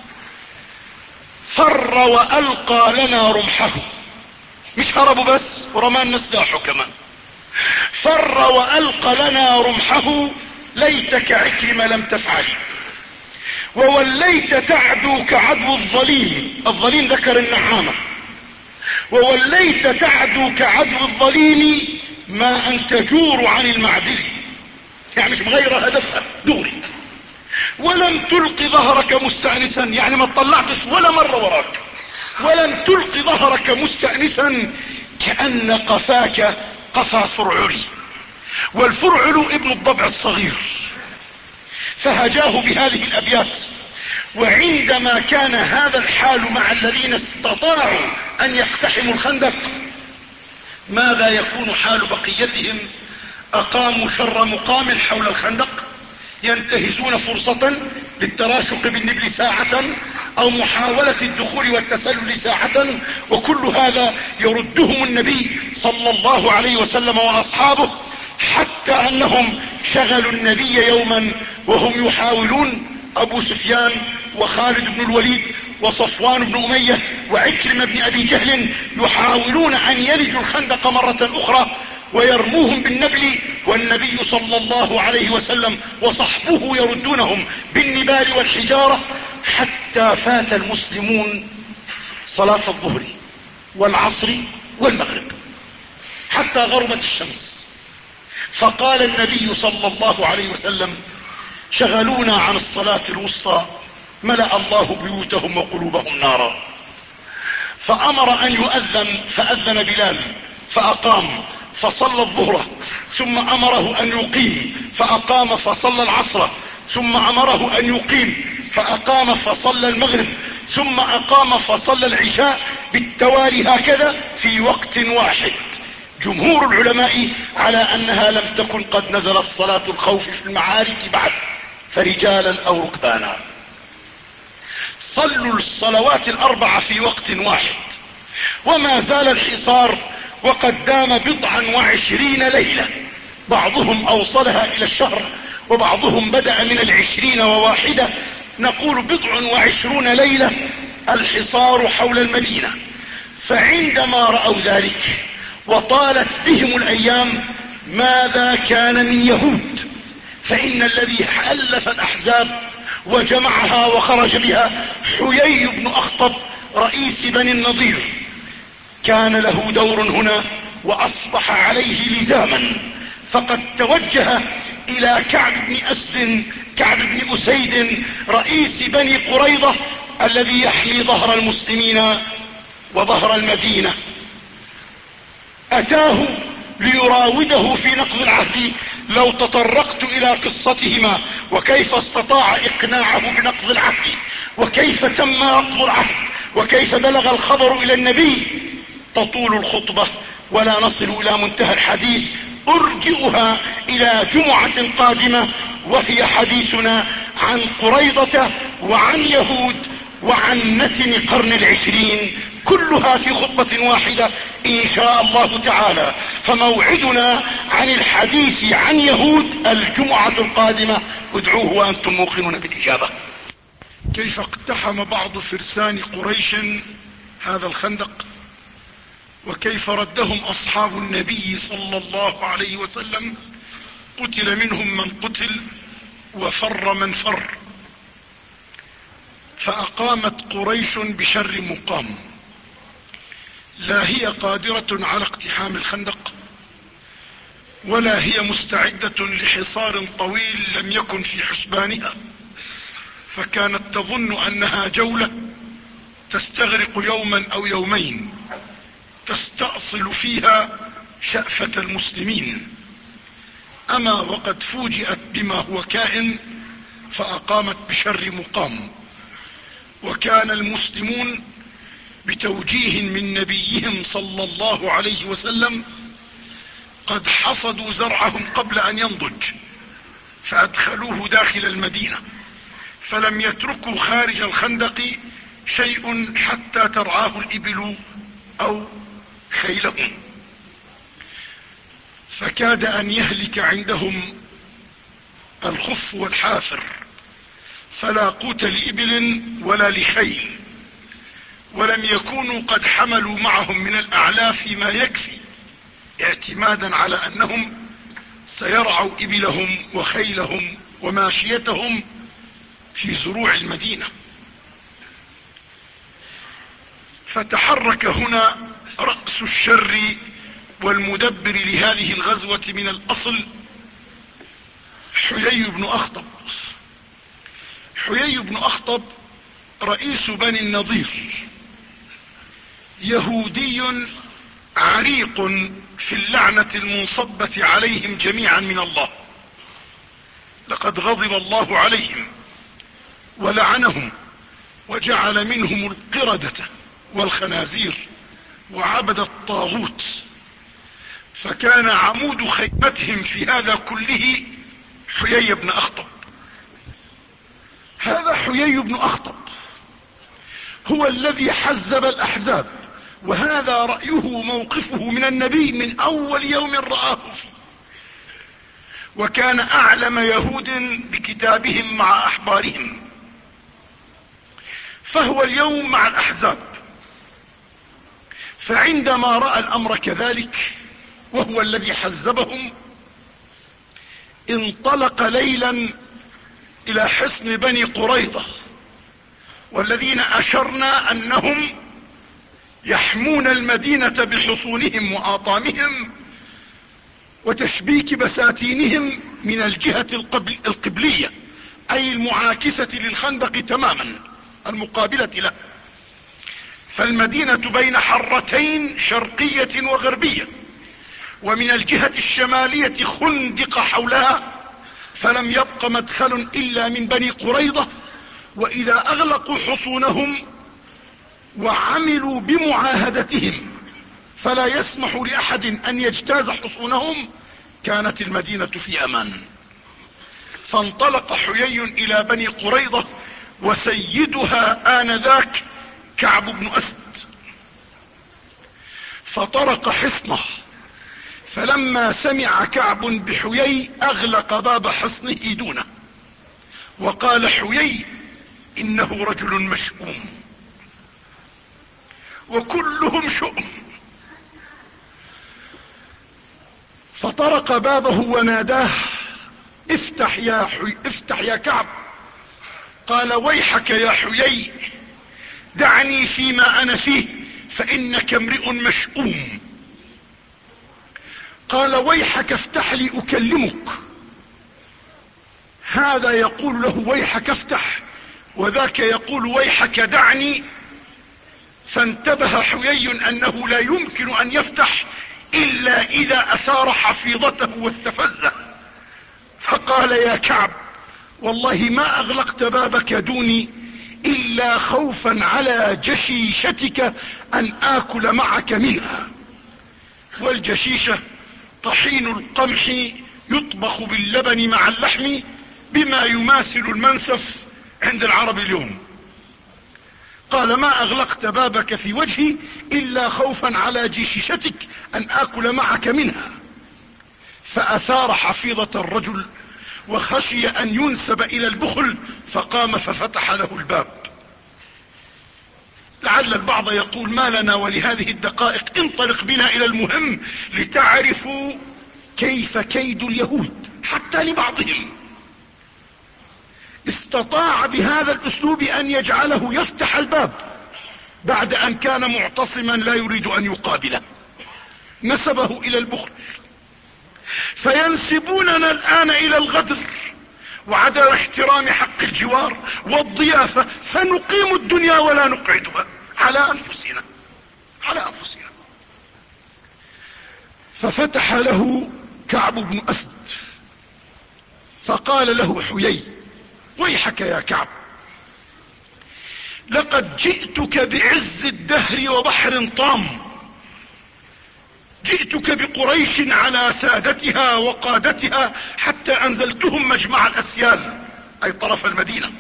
فر وألقى لنا رمحه. مش هربوا بس، ورمان سلاحه كمان. فر وألقى لنا رمحه، ليتك عكرمة لم تفعل، ووليت تعدو كعدو الظليم. الظليم ذكر النعامة. ووليت تعدو كعدو الظليم ما أن تجور عن المعدل، يعني مش مغيرة هدفها دوري. ولم تلق ظهرك مستأنسا، يعني ما اطلعتش ولا مرة وراك. ولم تلق ظهرك مستأنسا كأن قفاك قفا فرعلي. والفرعل ابن الضبع الصغير. فهجاه بهذه الأبيات. وعندما كان هذا الحال مع الذين استطاعوا أن يقتحموا الخندق، ماذا يكون حال بقيتهم؟ أقاموا شر مقام حول الخندق، ينتهزون فرصة للتراشق بالنبل ساعة أو محاولة الدخول والتسلل ساعة، وكل هذا يردهم النبي صلى الله عليه وسلم وأصحابه، حتى أنهم شغلوا النبي يوما وهم يحاولون، أبو سفيان وخالد بن الوليد وصفوان بن أمية وعكرمة بن أبي جهل، يحاولون أن يلجوا الخندق مرة أخرى ويرموهم بالنبل، والنبي صلى الله عليه وسلم وصحبه يردونهم بالنبال والحجارة، حتى فات المسلمون صلاة الظهر والعصر والمغرب حتى غربت الشمس. فقال النبي صلى الله عليه وسلم: شغلونا عن الصلاة الوسطى، ملأ الله بيوتهم وقلوبهم نارا. فأمر أن يؤذن، فأذن بلال فأقام فصلى الظهر، ثم أمره أن يقيم فأقام فصلى العصر، ثم أمره أن يقيم فأقام فصلى المغرب، ثم أقام فصلى العشاء بالتوالي، هكذا في وقت واحد. جمهور العلماء على أنها لم تكن قد نزلت صلاة الخوف في المعارك بعد، فرجالا أو ركبانا صلوا الصلوات الأربعة في وقت واحد. وما زال الحصار وقد دام بضعا وعشرين ليلة، بعضهم أوصلها إلى الشهر وبعضهم بدأ من العشرين وواحدة، نقول بضع وعشرون ليلة الحصار حول المدينة. فعندما رأوا ذلك وطالت بهم الأيام، ماذا كان من يهود؟ فإن الذي ألف الأحزاب وجمعها وخرج بها حيي بن أخطب رئيس بني النضير، كان له دور هنا وأصبح عليه لزاما. فقد توجه إلى كعب بن أسد كعب بن أسيد رئيس بني قريظة الذي يحمي ظهر المسلمين وظهر المدينة. أتاه ليراوده في نقض العهد. لو تطرقت إلى قصتهما وكيف استطاع إقناعه بنقض العهد، وكيف تم نقض العهد، وكيف بلغ الخبر إلى النبي، تطول الخطبة ولا نصل إلى منتهى الحديث. أرجئها إلى جمعة قادمة، وهي حديثنا عن قريضة وعن يهود وعن نتن قرن العشرين، كلها في خطبة واحدة إن شاء الله تعالى. فموعدنا عن الحديث عن يهود الجمعة القادمة، ادعوه وأنتم موقنون بالإجابة. كيف اقتحم بعض فرسان قريش هذا الخندق، وكيف ردهم أصحاب النبي صلى الله عليه وسلم، قتل منهم من قتل وفر من فر. فأقامت قريش بشر مقام، لا هي قادرة على اقتحام الخندق، ولا هي مستعدة لحصار طويل لم يكن في حسبانها، فكانت تظن أنها جولة تستغرق يوما أو يومين تستأصل فيها شأفة المسلمين. أما وقد فوجئت بما هو كائن فأقامت بشر مقام. وكان المسلمون بتوجيه من نبيهم صلى الله عليه وسلم قد حصدوا زرعهم قبل أن ينضج، فأدخلوه داخل المدينة، فلم يتركوا خارج الخندق شيء حتى ترعاه الإبل أو خيلهم. فكاد أن يهلك عندهم الخف والحافر، فلا قوت لإبل ولا لخيل، ولم يكونوا قد حملوا معهم من الأعلاف ما يكفي، اعتمادا على أنهم سيرعوا إبلهم وخيلهم وماشيتهم في زروع المدينة. فتحرك هنا رأس الشر والمدبر لهذه الغزوة من الأصل حيي بن أخطب. حيي بن أخطب رئيس بني النضير، يهودي عريق في اللعنة المنصبة عليهم جميعا من الله. لقد غضب الله عليهم ولعنهم وجعل منهم القردة والخنازير وعبد الطاغوت، فكان عمود خيمتهم في هذا كله حيي بن أخطب. هذا حيي بن أخطب هو الذي حزب الأحزاب، وهذا رأيه موقفه من النبي من أول يوم رآه فيه، وكان أعلم يهود بكتابهم مع أحبارهم، فهو اليوم مع الأحزاب. فعندما رأى الأمر كذلك وهو الذي حزبهم، انطلق ليلا إلى حصن بني قريظة، والذين أشرنا أنهم يحمون المدينة بحصونهم وآطامهم وتشبيك بساتينهم من الجهة القبلية، أي المعاكسة للخندق تماما المقابلة له. فالمدينة بين حرتين شرقية وغربية، ومن الجهة الشمالية خندق حولها، فلم يبق مدخل إلا من بني قريظة. وإذا أغلقوا حصونهم وعملوا بمعاهدتهم فلا يسمح لأحد أن يجتاز حصونهم، كانت المدينة في أمان. فانطلق حيي إلى بني قريظة، وسيدها آنذاك كعب بن أسد، فطرق حصنه. فلما سمع كعب بحيي أغلق باب حصنه دونه، وقال حيي إنه رجل مشؤوم وكلهم شؤم. فطرق بابه وناداه افتح يا حي افتح يا كعب. قال ويحك يا حيي، دعني فيما أنا فيه فإنك امرئ مشؤوم. قال ويحك افتح لي أكلمك. هذا يقول له ويحك افتح، وذاك يقول ويحك دعني. فانتبه حيي أنه لا يمكن أن يفتح إلا إذا أثار حفيظته واستفزه، فقال يا كعب والله ما أغلقت بابك دوني إلا خوفا على جشيشتك أن آكل معك منها. والجشيشة طحين القمح يطبخ باللبن مع اللحم بما يماثل المنسف عند العرب اليوم. قال ما أغلقت بابك في وجهي إلا خوفا على جشيشتك أن آكل معك منها. فأثار حفيظة الرجل وخشي أن ينسب إلى البخل، فقام ففتح له الباب. لعل البعض يقول ما لنا ولهذه الدقائق، انطلق بنا إلى المهم لتعرفوا كيف كيد اليهود حتى لبعضهم. استطاع بهذا الأسلوب أن يجعله يفتح الباب بعد أن كان معتصما لا يريد أن يقابله، نسبه إلى البخل. فينسبوننا الآن إلى الغدر وعدم احترام حق الجوار والضيافة، فنقيم الدنيا ولا نقعدها على أنفسنا على أنفسنا. ففتح له كعب بن أسد فقال له حيي ويحك يا كعب، لقد جئتك بعز الدهر وبحر طام، جئتك بقريش على سادتها وقادتها حتى أنزلتهم مجمع الأسيال أي طرف المدينة،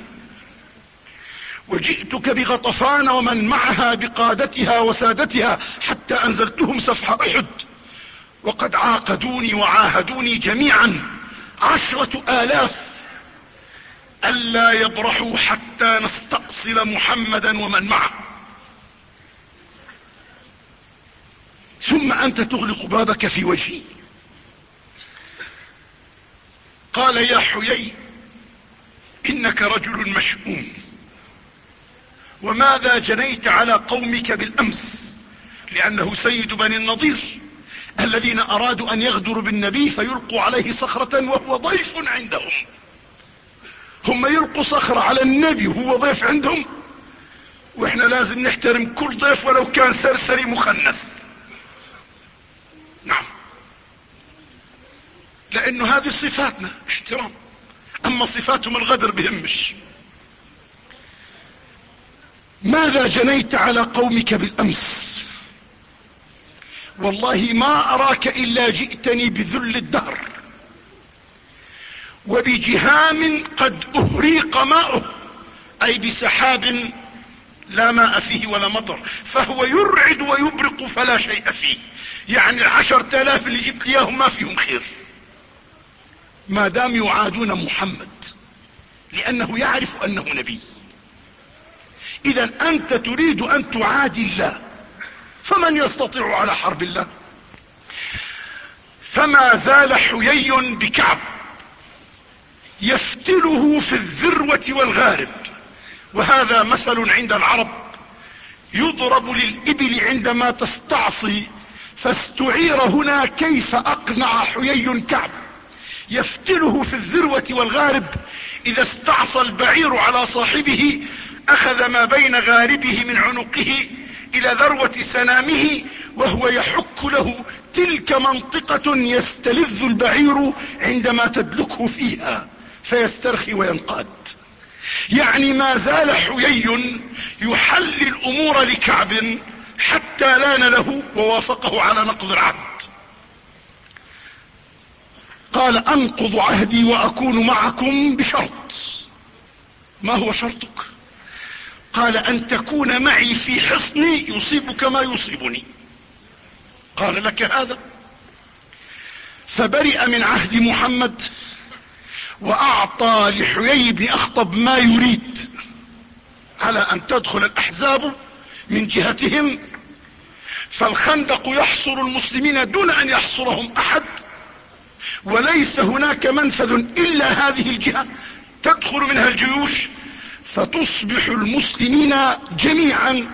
وجئتك بغطفان ومن معها بقادتها وسادتها حتى أنزلتهم سفح أحد، وقد عاقدوني وعاهدوني جميعا عشرة آلاف ألا يبرحوا حتى نستأصل محمدا ومن معه، ثم أنت تغلق بابك في وجهي. قال يا حيي إنك رجل مشؤوم، وماذا جنيت على قومك بالأمس؟ لأنه سيد بني النضير الذين أرادوا أن يغدروا بالنبي فيلقوا عليه صخرة وهو ضيف عندهم. هم يلقوا صخرة على النبي وهو ضيف عندهم، واحنا لازم نحترم كل ضيف ولو كان سرسري مخنث. نعم، لأنه هذه صفاتنا احترام، أما صفاتهم الغدر بهمش. ماذا جنيت على قومك بالأمس؟ والله ما أراك إلا جئتني بذل الدهر وبجهام قد أهريق ماؤه، أي بسحاب لا ماء فيه ولا مطر، فهو يرعد ويبرق فلا شيء فيه. يعني العشر تلاف اللي جبت اياهم ما فيهم خير ما دام يعادون محمد، لأنه يعرف أنه نبي. إذا أنت تريد أن تعادي الله، فمن يستطيع على حرب الله؟ فما زال حيي بكعب يفتله في الذروة والغارب، وهذا مثل عند العرب يضرب للإبل عندما تستعصي، فاستعير هنا كيف أقنع حيي كعب. يفتله في الذروة والغارب، إذا استعصى البعير على صاحبه أخذ ما بين غاربه من عنقه إلى ذروة سنامه وهو يحك له تلك منطقة يستلذ البعير عندما تدلكه فيها فيسترخي وينقاد. يعني ما زال حيي يحلي الأمور لكعب حتى لان له ووافقه على نقض العهد. قال أنقض عهدي وأكون معكم بشرط. ما هو شرطك؟ قال أن تكون معي في حصني يصيبك ما يصيبني. قال لك هذا؟ فبرئ من عهد محمد وأعطى لحيي بن أخطب ما يريد، على أن تدخل الأحزاب من جهتهم، فالخندق يحصر المسلمين دون أن يحصرهم أحد، وليس هناك منفذ إلا هذه الجهة تدخل منها الجيوش، فتصبح المسلمين جميعا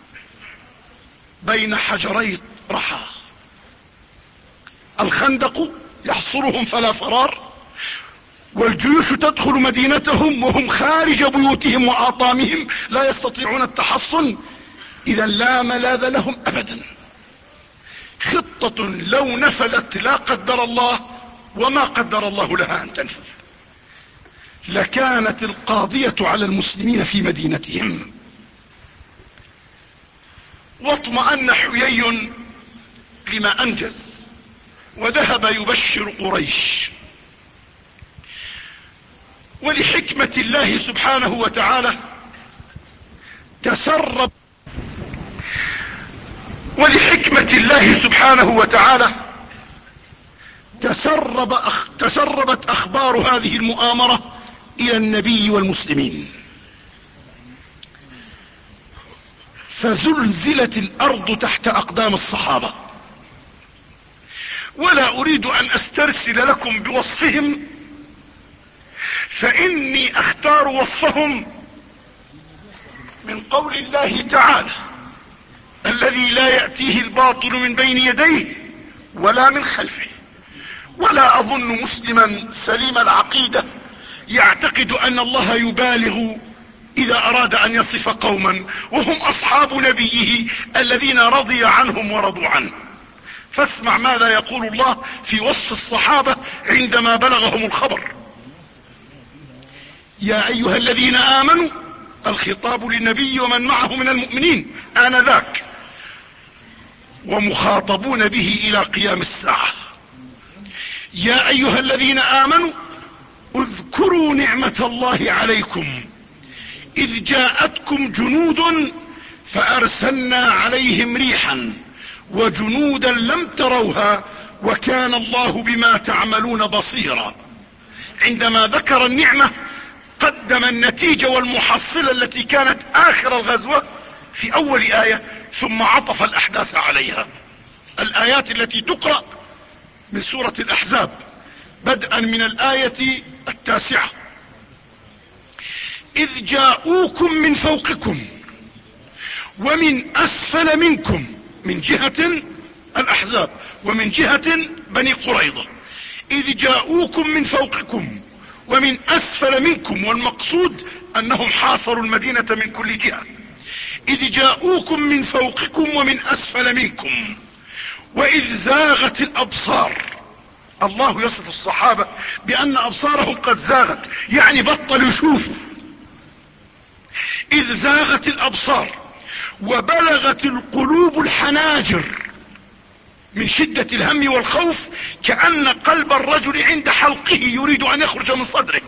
بين حجري رحى. الخندق يحصرهم فلا فرار، والجيوش تدخل مدينتهم وهم خارج بيوتهم وآطامهم لا يستطيعون التحصن. إذا لا ملاذ لهم أبدا. خطة لو نفذت لا قدر الله وما قدر الله لها أن تنفذ، لكانت القاضية على المسلمين في مدينتهم. واطمأن حيي لما أنجز وذهب يبشر قريش. ولحكمة الله سبحانه وتعالى تسرب ولحكمة الله سبحانه وتعالى تسرب أخ... تسربت أخبار هذه المؤامرة إلى النبي والمسلمين، فزلزلت الأرض تحت أقدام الصحابة. ولا أريد أن أسترسل لكم بوصفهم، فإني أختار وصفهم من قول الله تعالى الذي لا يأتيه الباطل من بين يديه ولا من خلفه. ولا أظن مسلما سليم العقيدة يعتقد أن الله يبالغ إذا أراد أن يصف قوما وهم أصحاب نبيه الذين رضي عنهم ورضوا عنه. فاسمع ماذا يقول الله في وصف الصحابة عندما بلغهم الخبر. يا أيها الذين آمنوا، الخطاب للنبي ومن معه من المؤمنين آنذاك، ومخاطبون به إلى قيام الساعة. يا أيها الذين آمنوا اذكروا نعمة الله عليكم إذ جاءتكم جنود فأرسلنا عليهم ريحا وجنودا لم تروها وكان الله بما تعملون بصيرا. عندما ذكر النعمة قدم النتيجة والمحصلة التي كانت اخر الغزوة في اول اية، ثم عطف الاحداث عليها. الايات التي تقرأ من سورة الاحزاب بدءا من الاية التاسعة: اذ جاءوكم من فوقكم ومن اسفل منكم، من جهة الاحزاب ومن جهة بني قريظة. اذ جاءوكم من فوقكم ومن اسفل منكم، والمقصود انهم حاصروا المدينة من كل جهة. اذ جاءوكم من فوقكم ومن اسفل منكم واذ زاغت الابصار. الله يصف الصحابة بان ابصارهم قد زاغت، يعني بطل يشوف. اذ زاغت الابصار وبلغت القلوب الحناجر، من شدة الهم والخوف كأن قلب الرجل عند حلقه يريد ان يخرج من صدره.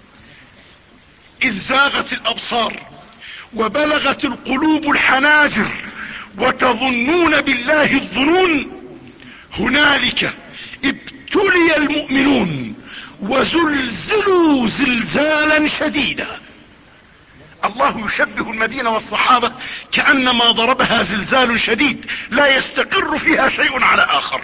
اذ زاغت الابصار وبلغت القلوب الحناجر وتظنون بالله الظنون. هنالك ابتلي المؤمنون وزلزلوا زلزالا شديدا. الله يشبه المدينة والصحابة كأنما ضربها زلزال شديد لا يستقر فيها شيء على آخر.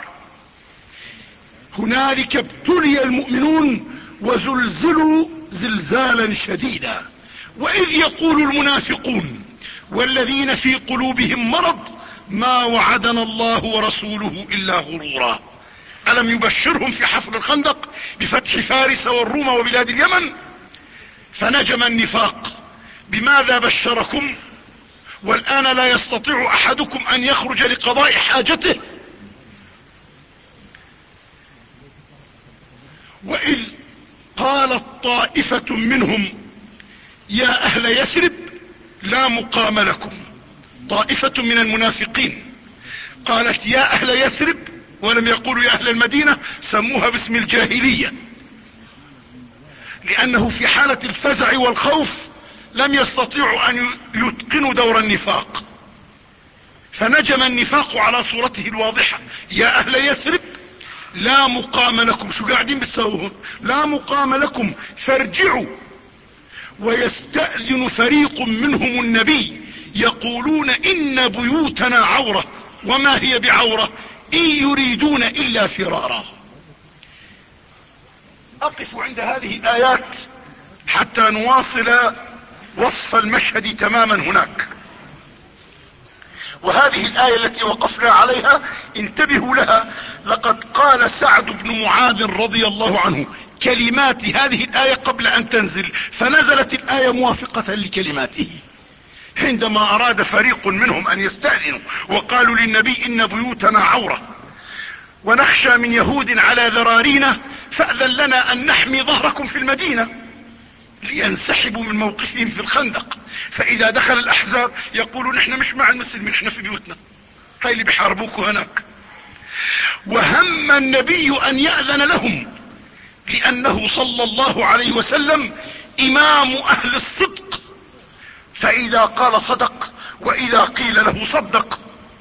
هنالك ابتلي المؤمنون وزلزلوا زلزالا شديدا. واذ يقول المنافقون والذين في قلوبهم مرض ما وعدنا الله ورسوله الا غرورا. الم يبشرهم في حفر الخندق بفتح فارس والروم وبلاد اليمن؟ فنجم النفاق. بماذا بشركم والان لا يستطيع احدكم ان يخرج لقضاء حاجته؟ واذ قالت طائفة منهم يا اهل يثرب لا مقام لكم. طائفة من المنافقين قالت يا اهل يثرب، ولم يقولوا يا اهل المدينة، سموها باسم الجاهلية، لانه في حالة الفزع والخوف لم يستطيعوا ان يتقنوا دور النفاق، فنجم النفاق على صورته الواضحة: يا اهل يثرب لا مقام لكم. شو قاعدين بتسوون؟ لا مقام لكم فارجعوا. ويستأذن فريق منهم النبي يقولون ان بيوتنا عورة وما هي بعورة ان يريدون الا فرارا. اقف عند هذه الايات حتى نواصل وصف المشهد تماما هناك. وهذه الآية التي وقفنا عليها انتبهوا لها، لقد قال سعد بن معاذ رضي الله عنه كلمات هذه الآية قبل أن تنزل، فنزلت الآية موافقة لكلماته. عندما أراد فريق منهم أن يستأذنوا وقالوا للنبي إن بيوتنا عورة ونخشى من يهود على ذرارينا فأذن لنا أن نحمي ظهركم في المدينة، لينسحبوا من موقفهم في الخندق. فاذا دخل الاحزاب يقولوا نحن مش مع المسلمين، نحن في بيوتنا، هاي اللي بيحاربوكوا هناك. وهم النبي ان يأذن لهم لانه صلى الله عليه وسلم امام اهل الصدق، فاذا قال صدق واذا قيل له صدق،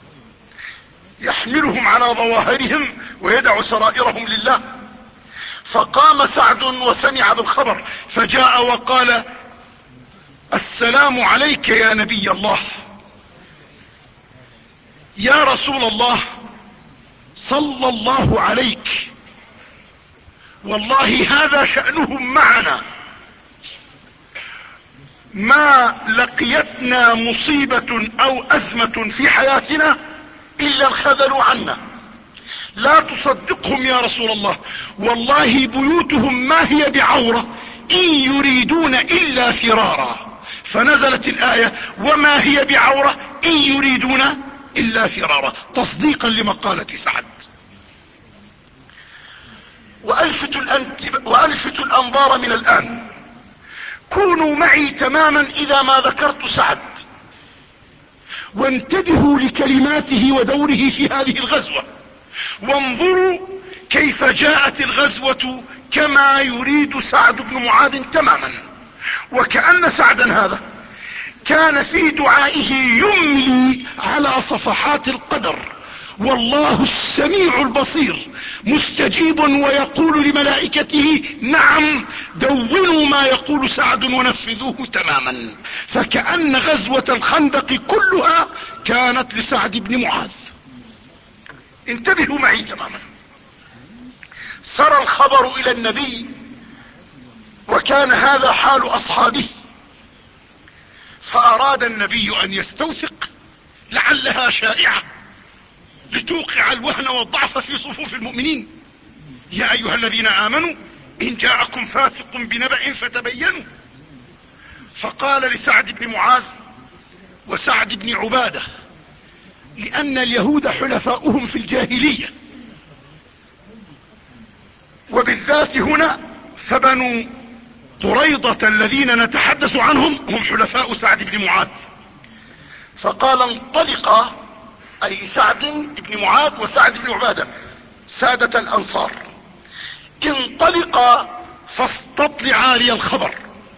يحملهم على ظواهرهم ويدع سرائرهم لله. فقام سعد وسمع بالخبر فجاء وقال السلام عليك يا نبي الله. يا رسول الله صلى الله عليك، والله هذا شأنهم معنا، ما لقيتنا مصيبة او ازمة في حياتنا الا انخذلوا عنا. لا تصدقهم يا رسول الله، والله بيوتهم ما هي بعورة ان يريدون الا فرارا. فنزلت الآية وما هي بعورة ان يريدون الا فرارا، تصديقا لمقالة سعد. وألفت, الأنتب... وألفت الأنظار من الآن، كونوا معي تماما إذا ما ذكرت سعد، وانتبهوا لكلماته ودوره في هذه الغزوة، وانظروا كيف جاءت الغزوة كما يريد سعد بن معاذ تماما. وكأن سعدا هذا كان في دعائه يملي على صفحات القدر والله السميع البصير مستجيب ويقول لملائكته نعم دونوا ما يقول سعد ونفذوه تماما. فكأن غزوة الخندق كلها كانت لسعد بن معاذ. انتبهوا معي تماما. سرى الخبر الى النبي وكان هذا حال اصحابه، فاراد النبي ان يستوثق لعلها شائعة لتوقع الوهن والضعف في صفوف المؤمنين. يا ايها الذين امنوا ان جاءكم فاسق بنبأ فتبينوا. فقال لسعد بن معاذ وسعد بن عبادة، لان اليهود حلفاؤهم في الجاهلية، وبالذات هنا فبنو قريضة الذين نتحدث عنهم هم حلفاء سعد بن معاذ. فقال انطلقا، اي سعد بن معاذ وسعد بن عبادة سادة الانصار، انطلقا فاستطلعا لي الخبر،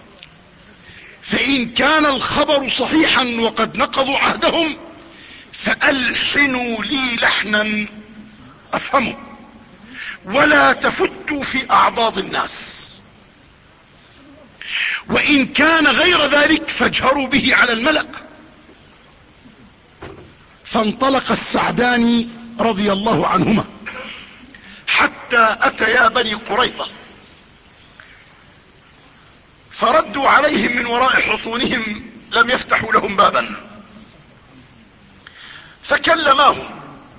فان كان الخبر صحيحا وقد نقضوا عهدهم فالحنوا لي لحنا افهمه، ولا تفتوا في اعضاض الناس، وان كان غير ذلك فاجهروا به على الملأ. فانطلق السعدان رضي الله عنهما حتى اتيا بني قريظة، فردوا عليهم من وراء حصونهم، لم يفتحوا لهم بابا، فكلماهم.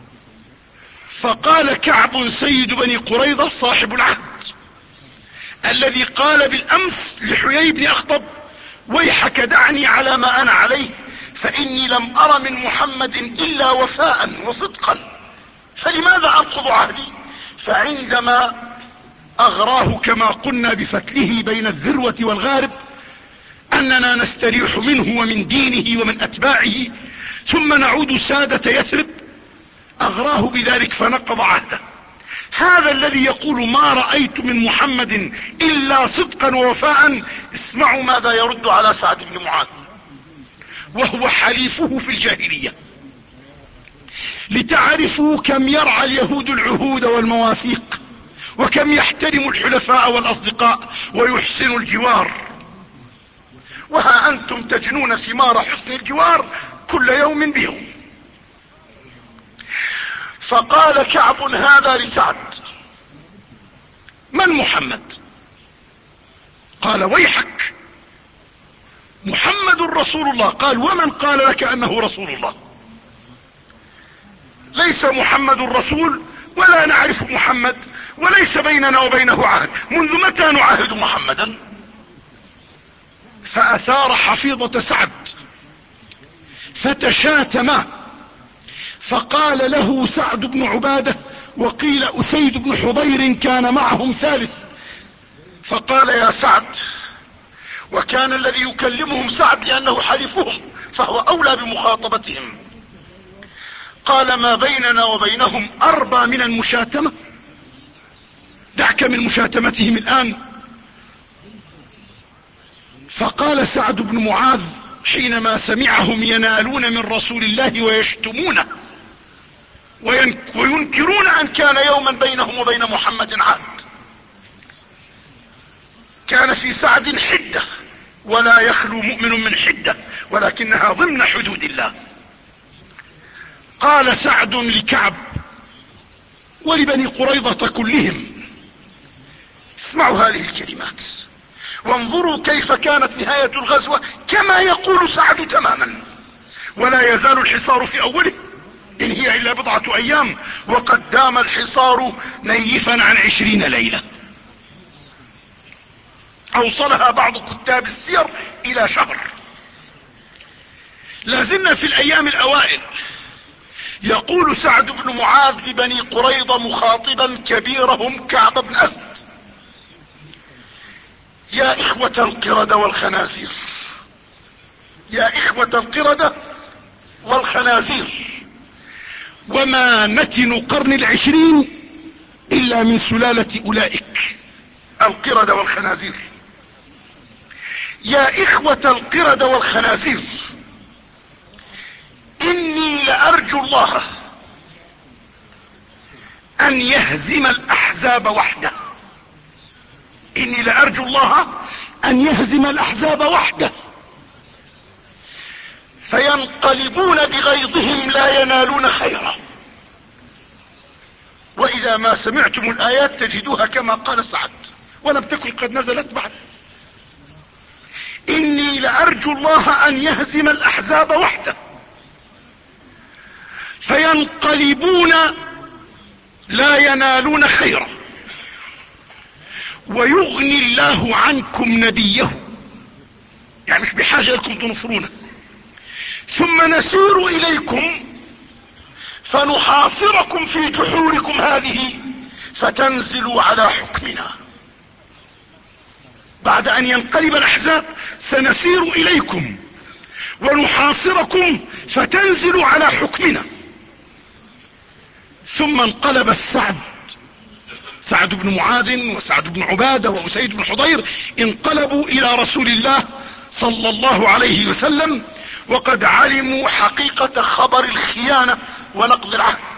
فقال كعب سيد بني قريظة صاحب العهد الذي قال بالامس لحيي بن اخطب ويحك دعني على ما انا عليه، فاني لم ار من محمد الا وفاء وصدقا، فلماذا انقض عهدي؟ فعندما اغراه كما قلنا بفتله بين الذروة والغارب اننا نستريح منه ومن دينه ومن اتباعه ثم نعود سادة يثرب، اغراه بذلك فنقض عهده. هذا الذي يقول ما رأيت من محمد الا صدقا ووفاء، اسمعوا ماذا يرد على سعد بن معاذ وهو حليفه في الجاهلية، لتعرفوا كم يرعى اليهود العهود والمواثيق، وكم يحترم الحلفاء والاصدقاء ويحسن الجوار، وها انتم تجنون ثمار حسن الجوار كل يوم بيوم. فقال كعب هذا لسعد من محمد؟ قال ويحك محمد رسول الله. قال ومن قال لك انه رسول الله؟ ليس محمد رسول ولا نعرف محمد وليس بيننا وبينه عهد، منذ متى نعاهد محمدا؟ فاثار حفيظة سعد فتشاتما، فقال له سعد بن عبادة وقيل اسيد بن حضير كان معهم ثالث، فقال يا سعد، وكان الذي يكلمهم سعد لانه حليفهم فهو اولى بمخاطبتهم، قال ما بيننا وبينهم اربى من المشاتمة، دعك من مشاتمتهم الان. فقال سعد بن معاذ حينما سمعهم ينالون من رسول الله ويشتمونه وينكرون ان كان يوما بينهم وبين محمد عهد، كان في سعد حدة ولا يخلو مؤمن من حدة، ولكنها ضمن حدود الله. قال سعد لكعب ولبني قريظة كلهم اسمعوا هذه الكلمات وانظروا كيف كانت نهاية الغزوة كما يقول سعد تماما، ولا يزال الحصار في اوله ان هي الا بضعة ايام، وقد دام الحصار نيفا عن عشرين ليلة، اوصلها بعض كتاب السير الى شهر. لازلنا في الايام الاوائل. يقول سعد بن معاذ لبني قريظة مخاطبا كبيرهم كعب بن اسد يا اخوة القردة والخنازير، يا اخوة القردة والخنازير، وما نتن قرن العشرين الا من سلالة اولئك القردة والخنازير. يا اخوة القردة والخنازير، اني لارجو الله ان يهزم الاحزاب وحده. اني لارجو الله ان يهزم الاحزاب وحده فينقلبون بغيظهم لا ينالون خيرا. واذا ما سمعتم الايات تجدوها كما قال سعد، ولم تكن قد نزلت بعد. اني لارجو الله ان يهزم الاحزاب وحده فينقلبون لا ينالون خيرا ويغني الله عنكم نبيه، يعني مش بحاجة لكم تنصرونه، ثم نسير اليكم فنحاصركم في جحوركم هذه فتنزلوا على حكمنا. بعد ان ينقلب الاحزاب سنسير اليكم ونحاصركم فتنزلوا على حكمنا. ثم انقلب السعد، سعد بن معاذ وسعد بن عبادة وأسيد بن حضير، انقلبوا الى رسول الله صلى الله عليه وسلم وقد علموا حقيقة خبر الخيانة ونقض العهد.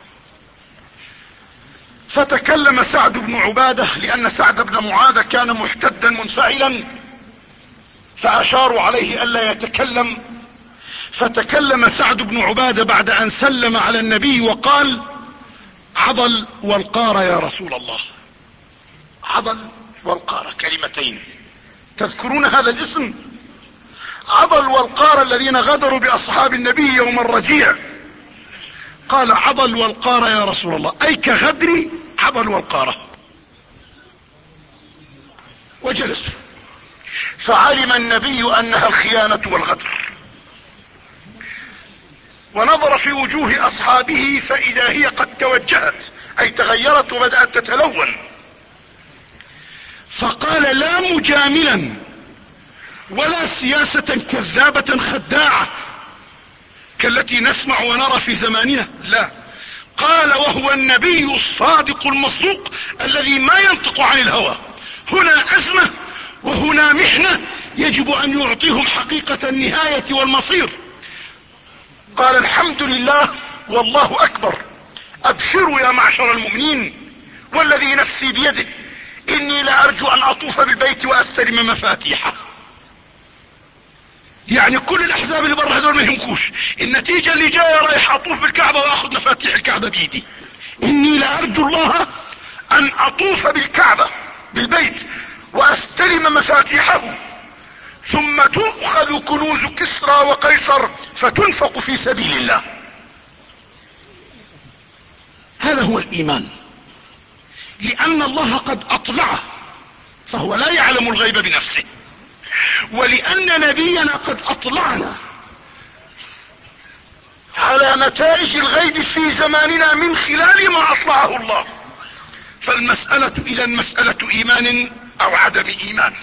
فتكلم سعد بن عبادة لان سعد بن معاذ كان محتدا منفعلا، فاشاروا عليه الا يتكلم. فتكلم سعد بن عبادة بعد ان سلم على النبي وقال: عضل والقار يا رسول الله. عضل والقار كلمتين، تذكرون هذا الاسم؟ عضل والقار الذين غدروا باصحاب النبي يوم الرجيع. قال: عضل والقار يا رسول الله، اي كغدر عضل والقارة. وجلسوا، فعلم النبي انها الخيانة والغدر، ونظر في وجوه اصحابه فاذا هي قد توجهت، اي تغيرت وبدأت تتلون. فقال: لا مجاملا ولا سياسة كذابة خداعة كالتي نسمع ونرى في زماننا، لا. قال: وهو النبي الصادق المصدوق الذي ما ينطق عن الهوى. هنا ازمة وهنا محنة يجب ان يعطيهم حقيقة النهاية والمصير. قال: الحمد لله والله اكبر، ابشروا يا معشر المؤمنين والذي نفسي بيده اني لارجو ان اطوف بالبيت واستلم مفاتيحه. يعني كل الاحزاب اللي بره هذول ما يهمكوش، النتيجة اللي جاية رايح اطوف بالكعبة واخذ مفاتيح الكعبة بيدي. اني لارجو الله ان اطوف بالكعبة بالبيت واستلم مفاتيحه، ثم تؤخذ كنوز كسرى وقيصر فتنفق في سبيل الله. هذا هو الايمان، لان الله قد اطلعه فهو لا يعلم الغيب بنفسه، ولان نبينا قد اطلعنا على نتائج الغيب في زماننا من خلال ما اطلعه الله. فالمسألة اذا مسألة ايمان او عدم ايمان.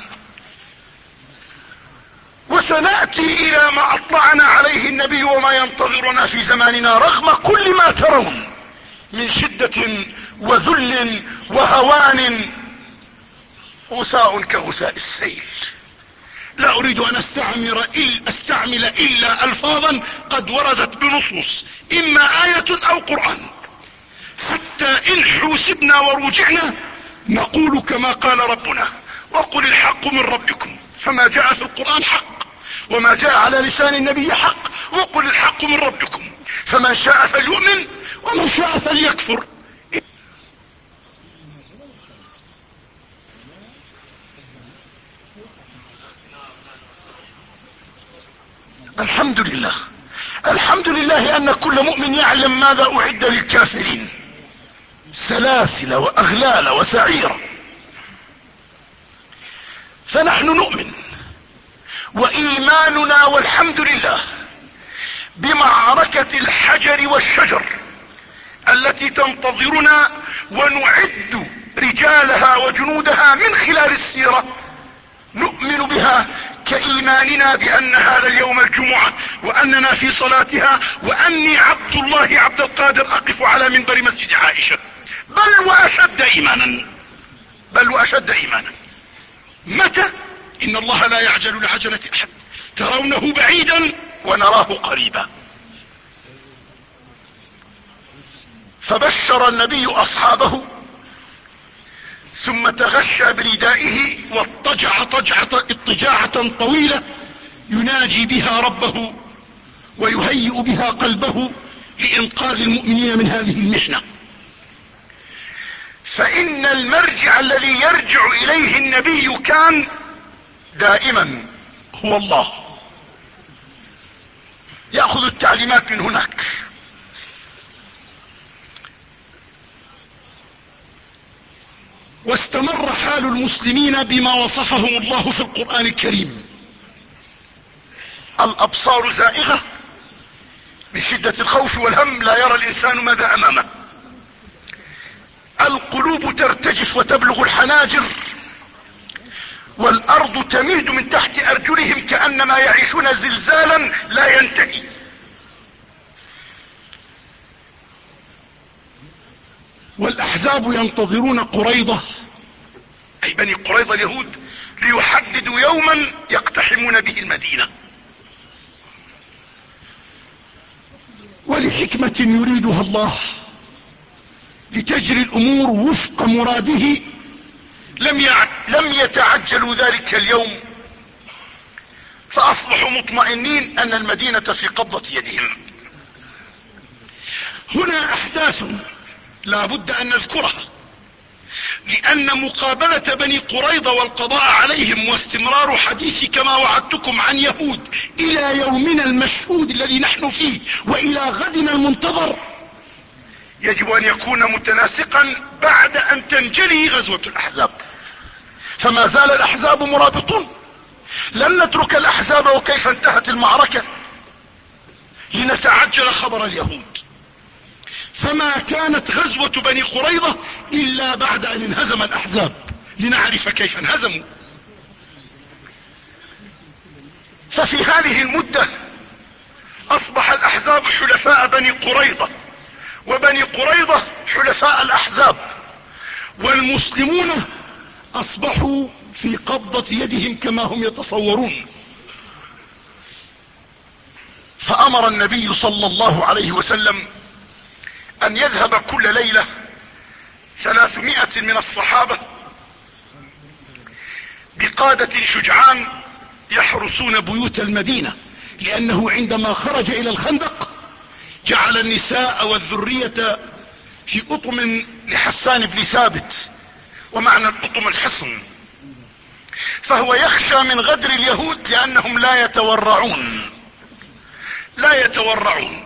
وسنأتي الى ما اطلعنا عليه النبي وما ينتظرنا في زماننا رغم كل ما ترون من شدة وذل وهوان، غثاء كغثاء السيل. لا اريد ان استعمل إلا, استعمل الا الفاظا قد وردت بنصوص اما آية او قرآن، حتى ان حوسبنا ورجعنا نقول كما قال ربنا: وقل الحق من ربكم. فما جاء في القرآن حق، وما جاء على لسان النبي حق. وقل الحق من ربكم، فمن شاء فليؤمن ومن شاء فليكفر. الحمد لله، الحمد لله ان كل مؤمن يعلم ماذا اعد للكافرين، سلاسل واغلال وسعير. فنحن نؤمن وايماننا والحمد لله بمعركة الحجر والشجر التي تنتظرنا، ونعد رجالها وجنودها من خلال السيرة. نؤمن بها كايماننا بان هذا اليوم الجمعة، واننا في صلاتها، واني عبد الله عبد القادر اقف على منبر مسجد عائشة، بل واشد ايمانا، بل واشد ايمانا. متى؟ ان الله لا يعجل لعجلة احد، ترونه بعيدا ونراه قريبا. فبشر النبي اصحابه ثم تغشى بردائه واضطجع طجعة اضطجاعة طويلة يناجي بها ربه ويهيئ بها قلبه لإنقاذ المؤمنين من هذه المحنة. فإن المرجع الذي يرجع إليه النبي كان دائما هو الله، يأخذ التعليمات من هناك. واستمر حال المسلمين بما وصفهم الله في القرآن الكريم: الأبصار زائغة من شدة الخوف والهم، لا يرى الإنسان ماذا أمامه. القلوب ترتجف وتبلغ الحناجر، والأرض تميد من تحت أرجلهم كأنما يعيشون زلزالا لا ينتهي. والأحزاب ينتظرون قريضة، أي بني قريظة اليهود، ليحددوا يوما يقتحمون به المدينة، ولحكمة يريدها الله لتجري الأمور وفق مراده لم يع... لم يتعجلوا ذلك اليوم، فأصبحوا مطمئنين أن المدينة في قبضة يدهم. هنا أحداث لا بد أن نذكرها، لأن مقابلة بني قريظة والقضاء عليهم واستمرار حديثي كما وعدتكم عن يهود إلى يومنا المشهود الذي نحن فيه وإلى غدنا المنتظر يجب أن يكون متناسقا بعد أن تنجلي غزوة الأحزاب. فما زال الأحزاب مرابطون، لن نترك الأحزاب وكيف انتهت المعركة لنتعجل خبر اليهود. فما كانت غزوة بني قريظة إلا بعد أن انهزم الأحزاب لنعرف كيف انهزموا. ففي هذه المدة أصبح الأحزاب حلفاء بني قريظة، وبني قريظة حلفاء الأحزاب، والمسلمون أصبحوا في قبضة يدهم كما هم يتصورون. فأمر النبي صلى الله عليه وسلم أن يذهب كل ليلة ثلاثمائة من الصحابة بقادة شجعان يحرسون بيوت المدينة، لأنه عندما خرج إلى الخندق جعل النساء والذرية في أطم لحسان بن ثابت، ومعنى الأطم الحصن، فهو يخشى من غدر اليهود لأنهم لا يتورعون لا يتورعون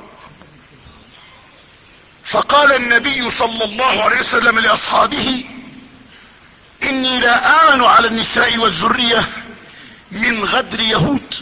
فقال النبي صلى الله عليه وسلم لأصحابه: إني لا آمن على النساء والذرية من غدر يهود.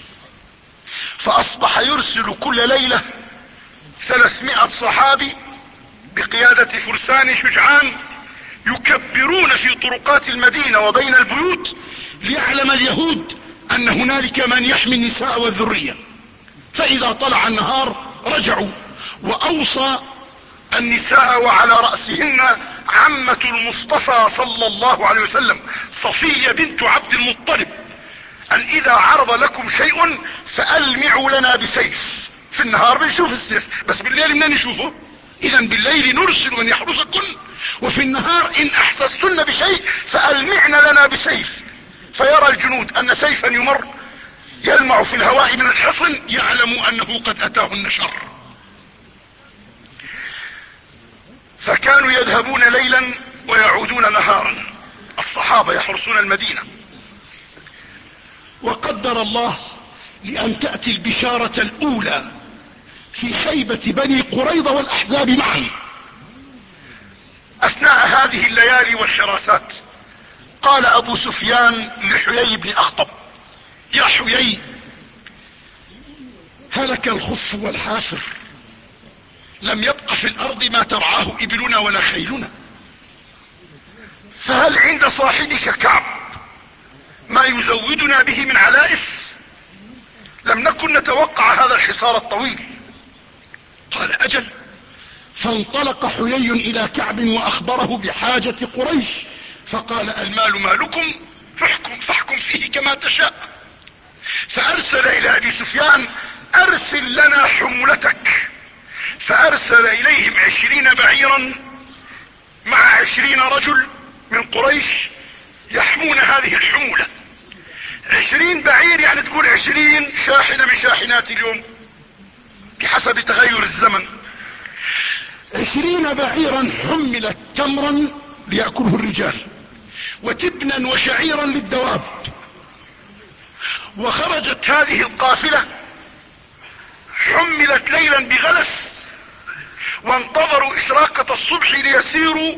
فأصبح يرسل كل ليلة ثلاثمائة صحابي بقيادة فرسان شجعان يكبرون في طرقات المدينة وبين البيوت ليعلم اليهود أن هنالك من يحمي النساء والذرية. فإذا طلع النهار رجعوا. وأوصى النساء وعلى رأسهن عمة المصطفى صلى الله عليه وسلم صفية بنت عبد المطلب أن إذا عرض لكم شيء فألمعوا لنا بسيف. في النهار بنشوف السيف، بس بالليل منين نشوفه؟ إذا بالليل نرسل من يحرسكن، وفي النهار إن أحسستن بشيء فألمعن لنا بسيف. فيرى الجنود أن سيفا يمر يلمع في الهواء من الحصن يعلموا أنه قد أتاهن شر. فكانوا يذهبون ليلا ويعودون نهارا، الصحابة يحرسون المدينة. وقدر الله لأن تأتي البشارة الأولى في خيبة بني قريظة والأحزاب معا. أثناء هذه الليالي والحراسات قال أبو سفيان لحيي بن أخطب: يا حيي، هلك الخف والحافر، لم يبق في الأرض ما ترعاه إبلنا ولا خيلنا، فهل عند صاحبك كعب ما يزودنا به من علائف؟ لم نكن نتوقع هذا الحصار الطويل. قال: أجل. فانطلق حيي إلى كعب وأخبره بحاجة قريش، فقال: المال مالكم فاحكم, فاحكم فيه كما تشاء. فأرسل إلى أبي سفيان: أرسل لنا حمولتك فارسل اليهم عشرين بعيرا مع عشرين رجل من قريش يحمون هذه الحمولة. عشرين بعير يعني تقول عشرين شاحنة من شاحنات اليوم بحسب تغير الزمن. عشرين بعيرا حملت تمرا ليأكله الرجال وتبنا وشعيرا للدواب. وخرجت هذه القافلة حملت ليلا بغلس، وانتظروا اشراقة الصبح ليسيروا.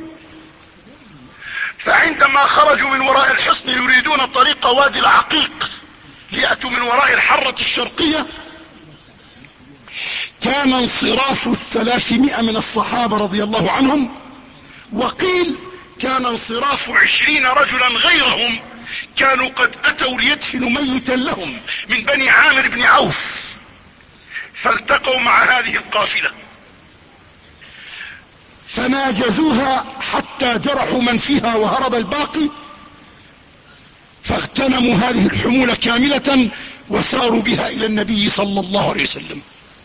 فعندما خرجوا من وراء الحصن يريدون طريق وادي العقيق ليأتوا من وراء الحرة الشرقية، كان انصراف الثلاثمائة من الصحابة رضي الله عنهم، وقيل كان انصراف عشرين رجلا غيرهم كانوا قد اتوا ليدفنوا ميتا لهم من بني عامر بن عوف، فالتقوا مع هذه القافلة فناجزوها حتى جرحوا من فيها وهرب الباقي، فاغتنموا هذه الحمولة كاملة وساروا بها الى النبي صلى الله عليه وسلم.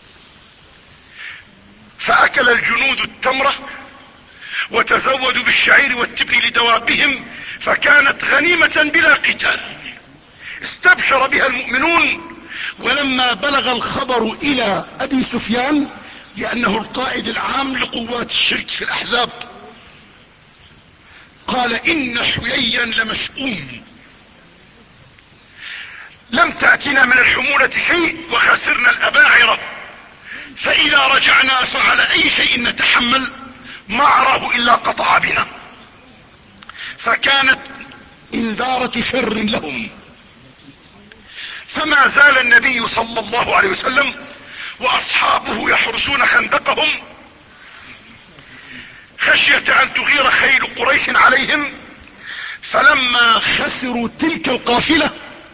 فاكل الجنود التمرة وتزودوا بالشعير والتبن لدوابهم، فكانت غنيمة بلا قتال استبشر بها المؤمنون. ولما بلغ الخبر الى ابي سفيان، لانه القائد العام لقوات الشرك في الاحزاب، قال ان حييا لمشؤوم، لم تأتنا من الحمولة شيء وخسرنا الاباعرة، فاذا رجعنا فعلى اي شيء نتحمل، ما اراه الا قطع بنا. فكانت انذارة شر لهم. فما زال النبي صلى الله عليه وسلم واصحابه يحرسون خندقهم خشية ان تغير خيل قريش عليهم. فلما خسروا تلك القافلة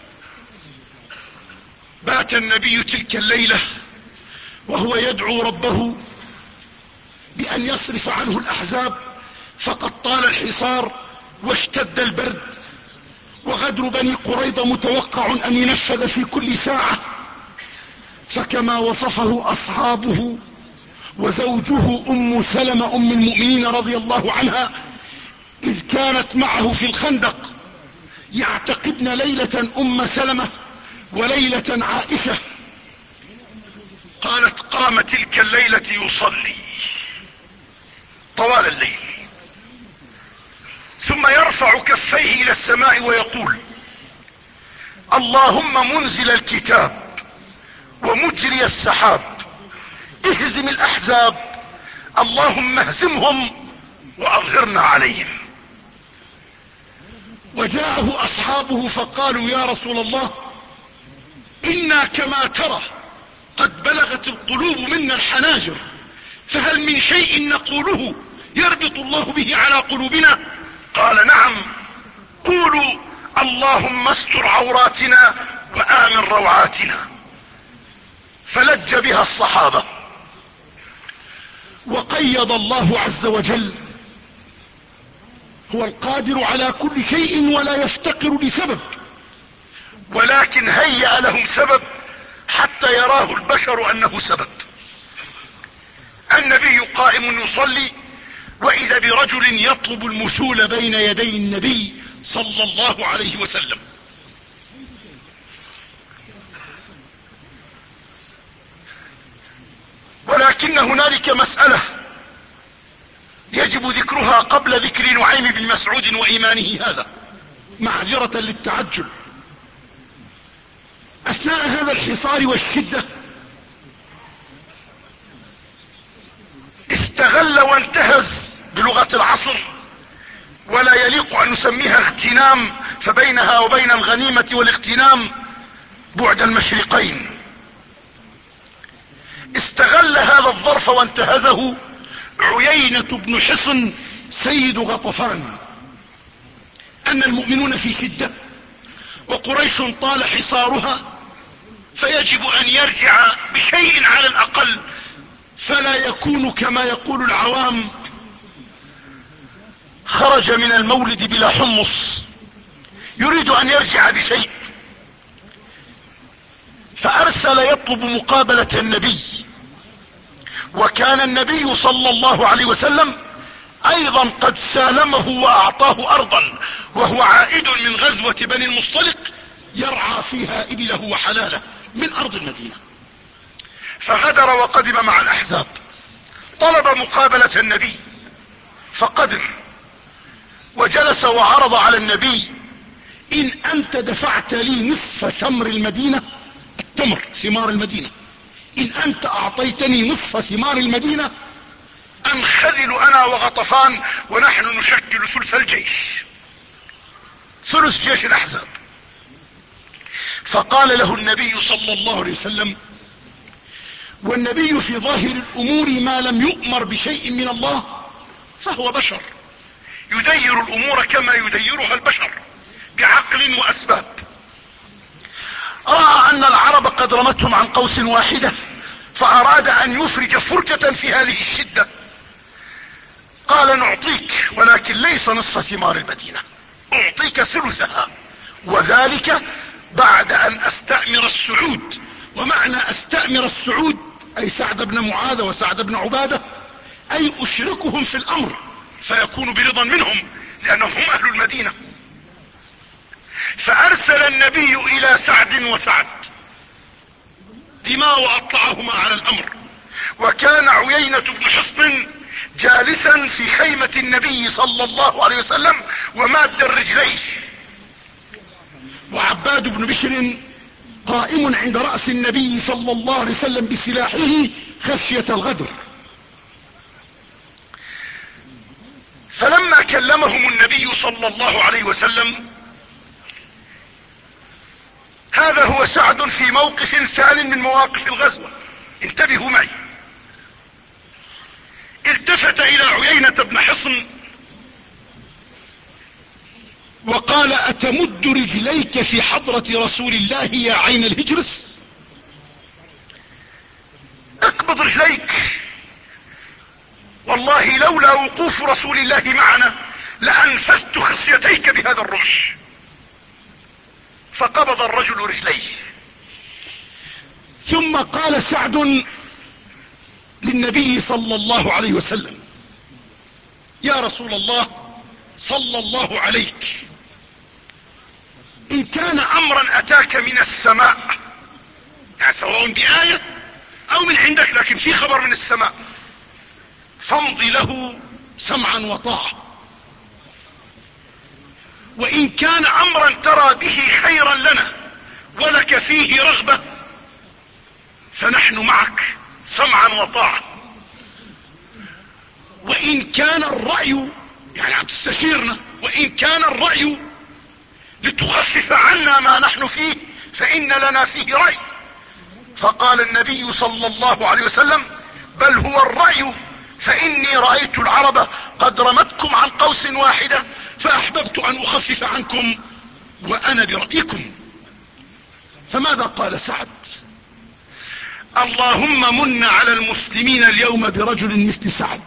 بات النبي تلك الليلة وهو يدعو ربه بان يصرف عنه الاحزاب، فقد طال الحصار واشتد البرد، وغدر بني قريظة متوقع ان ينفذ في كل ساعة. فكما وصفه اصحابه وزوجه ام سلمة ام المؤمنين رضي الله عنها اذ كانت معه في الخندق يعتقدن ليلة ام سلمة وليلة عائشة، قالت قام تلك الليلة يصلي طوال الليل، ثم يرفع كفيه الى السماء ويقول اللهم منزل الكتاب ومجري السحاب اهزم الاحزاب، اللهم اهزمهم واظهرنا عليهم. وجاءه اصحابه فقالوا يا رسول الله انا كما ترى قد بلغت القلوب منا الحناجر، فهل من شيء نقوله يربط الله به على قلوبنا؟ قال نعم، قولوا اللهم استر عوراتنا وآمن روعاتنا. فلج بها الصحابة. وقيض الله عز وجل هو القادر على كل شيء ولا يفتقر لسبب، ولكن هيأ لهم سبب حتى يراه البشر انه سبب. النبي قائم يصلي واذا برجل يطلب المثول بين يدي النبي صلى الله عليه وسلم. ولكن هنالك مسألة يجب ذكرها قبل ذكر نعيم بن مسعود وايمانه هذا معذرة للتعجل. اثناء هذا الحصار والشدة استغل وانتهز بلغة العصر، ولا يليق ان نسميها اغتنام، فبينها وبين الغنيمة والاغتنام بعد المشرقين. استغل هذا الظرف وانتهزه عيينة بن حصن سيد غطفان، ان المؤمنون في شدة وقريش طال حصارها، فيجب ان يرجع بشيء على الاقل، فلا يكون كما يقول العوام خرج من المولد بلا حمص، يريد ان يرجع بشيء. فارسل يطلب مقابلة النبي وكان النبي صلى الله عليه وسلم ايضا قد سالمه واعطاه ارضا وهو عائد من غزوة بني المصطلق يرعى فيها ابله وحلاله من ارض المدينة. فغدر وقدم مع الاحزاب، طلب مقابلة النبي فقدم وجلس وعرض على النبي: ان انت دفعت لي نصف ثمر المدينة، التمر ثمار المدينة، ان انت اعطيتني نصف ثمار المدينة انخذل انا وغطفان ونحن نشكل ثلث الجيش، ثلث جيش الاحزاب. فقال له النبي صلى الله عليه وسلم، والنبي في ظاهر الامور ما لم يؤمر بشيء من الله فهو بشر يدير الامور كما يديرها البشر بعقل واسباب. رأى ان العرب قد رمتهم عن قوس واحدة فاراد ان يفرج فرجة في هذه الشدة. قال: نعطيك ولكن ليس نصف ثمار المدينة، اعطيك ثلثها، وذلك بعد ان استأمر السعود. ومعنى استأمر السعود اي سعد بن معاذ وسعد بن عبادة، اي اشركهم في الامر فيكون برضا منهم لانهم هم اهل المدينة. فارسل النبي الى سعد وسعد دماء واطلعهما على الامر. وكان عيينة بن حصن جالسا في خيمة النبي صلى الله عليه وسلم وماد رجليه، وعباد بن بشر قائم عند رأس النبي صلى الله عليه وسلم بسلاحه خشية الغدر. فلما كلمهم النبي صلى الله عليه وسلم، هذا هو سعد في موقف ثان من مواقف الغزوة، انتبهوا معي. التفت الى عيينة بن حصن وقال: اتمد رجليك في حضرة رسول الله يا عين الهجرس؟ اقبض رجليك، والله لولا وقوف رسول الله معنا لانفست خصيتيك بهذا الرمح. فقبض الرجل رجليه. ثم قال سعد للنبي صلى الله عليه وسلم: يا رسول الله صلى الله عليك، ان كان امرا اتاك من السماء، يعني سواء بآية او من عندك لكن في خبر من السماء، فامضي له سمعا وطاعة. وان كان امرا ترى به خيرا لنا ولك فيه رغبة فنحن معك سمعا وطاعة. وان كان الرأي، يعني عم تستشيرنا، وان كان الرأي لتخفف عنا ما نحن فيه فان لنا فيه رأي. فقال النبي صلى الله عليه وسلم: بل هو الرأي، فاني رأيت العرب قد رمتكم عن قوس واحدة فاحببت ان اخفف عنكم وانا برأيكم. فماذا قال سعد؟ اللهم من على المسلمين اليوم برجل مثل سعد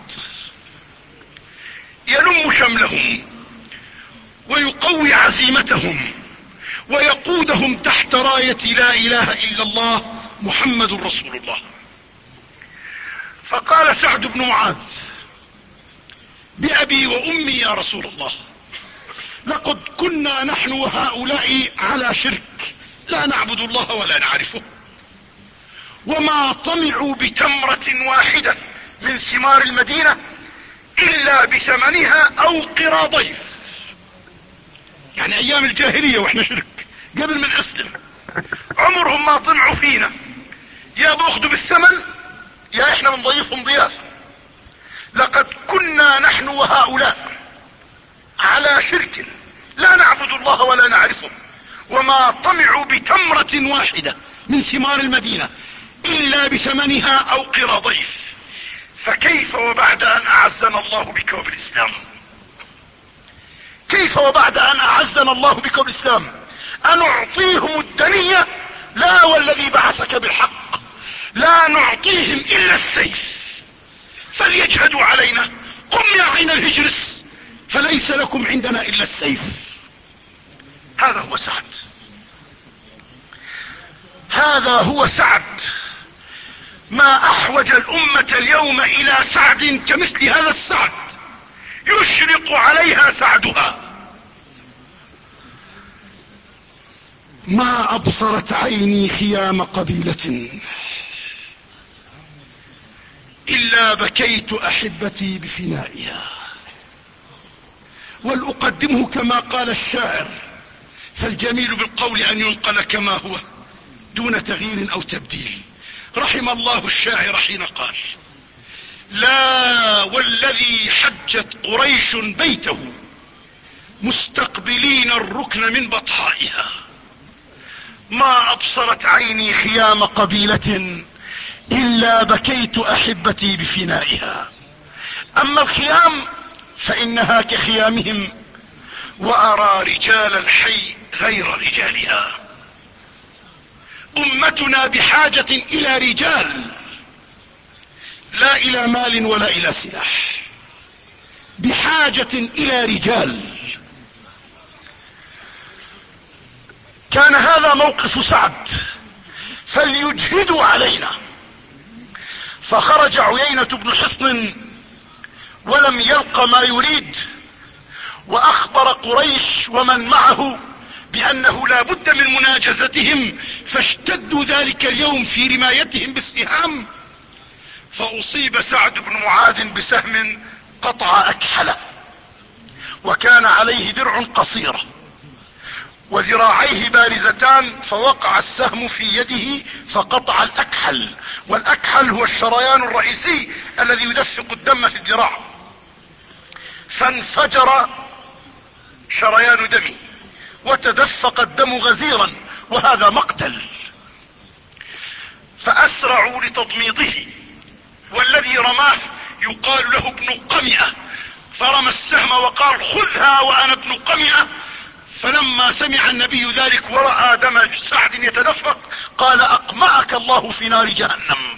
يلم شملهم ويقوي عزيمتهم ويقودهم تحت راية لا اله الا الله محمد رسول الله. فقال سعد بن معاذ: بأبي وأمي يا رسول الله، لقد كنا نحن وهؤلاء على شرك لا نعبد الله ولا نعرفه، وما طمعوا بتمرة واحدة من ثمار المدينة الا بثمنها او قراضيف. يعني ايام الجاهلية واحنا شرك قبل من اسلم، عمرهم ما طمعوا فينا، يا باخدوا بالثمن يا احنا بنضيفهم ضيافة. لقد كنا نحن وهؤلاء على شرك لا نعبد الله ولا نعرفه، وما طمعوا بتمرة واحدة من ثمار المدينة الا بثمنها او قراضيف. فكيف وبعد ان اعزنا الله بك وبالاسلام؟ كيف وبعد ان اعزنا الله بك وبالاسلام ان اعطيهم الدنية؟ لا والذي بعثك بالحق لا نعطيهم الا السيف، فليجهدوا علينا. قم يا عين الهجرس، فليس لكم عندنا الا السيف. هذا هو سعد، هذا هو سعد. ما احوج الامة اليوم الى سعد كمثل هذا السعد يشرق عليها سعدها. ما ابصرت عيني خيام قبيلة الا بكيت احبتي بفنائها. ولأقدمه كما قال الشاعر، فالجميل بالقول ان ينقل كما هو دون تغيير او تبديل. رحم الله الشاعر حين قال: لا والذي حجت قريش بيته مستقبلين الركن من بطحائها، ما ابصرت عيني خيام قبيلة الا بكيت احبتي بفنائها. اما الخيام فانها كخيامهم، وارى رجال الحي غير رجالها. امتنا بحاجة الى رجال، لا الى مال ولا الى سلاح، بحاجة الى رجال. كان هذا موقف سعد، فليجهدوا علينا. فخرج عيينة بن حصن ولم يلق ما يريد، واخبر قريش ومن معه بانه لا بد من مناجزتهم، فاشتدوا ذلك اليوم في رمايتهم بالسهام. فاصيب سعد بن معاذ بسهم قطع اكحله، وكان عليه درع قصيرة وذراعيه بارزتان، فوقع السهم في يده فقطع الاكحل. والاكحل هو الشريان الرئيسي الذي يدفق الدم في الذراع، فانفجر شريان دمه وتدفق الدم غزيرا، وهذا مقتل. فاسرعوا لتضميضه، والذي رماه يقال له ابن قمئة، فرمى السهم وقال: خذها وانا ابن قمئة. فلما سمع النبي ذلك ورأى دم سعد يتدفق قال: اقمعك الله في نار جهنم.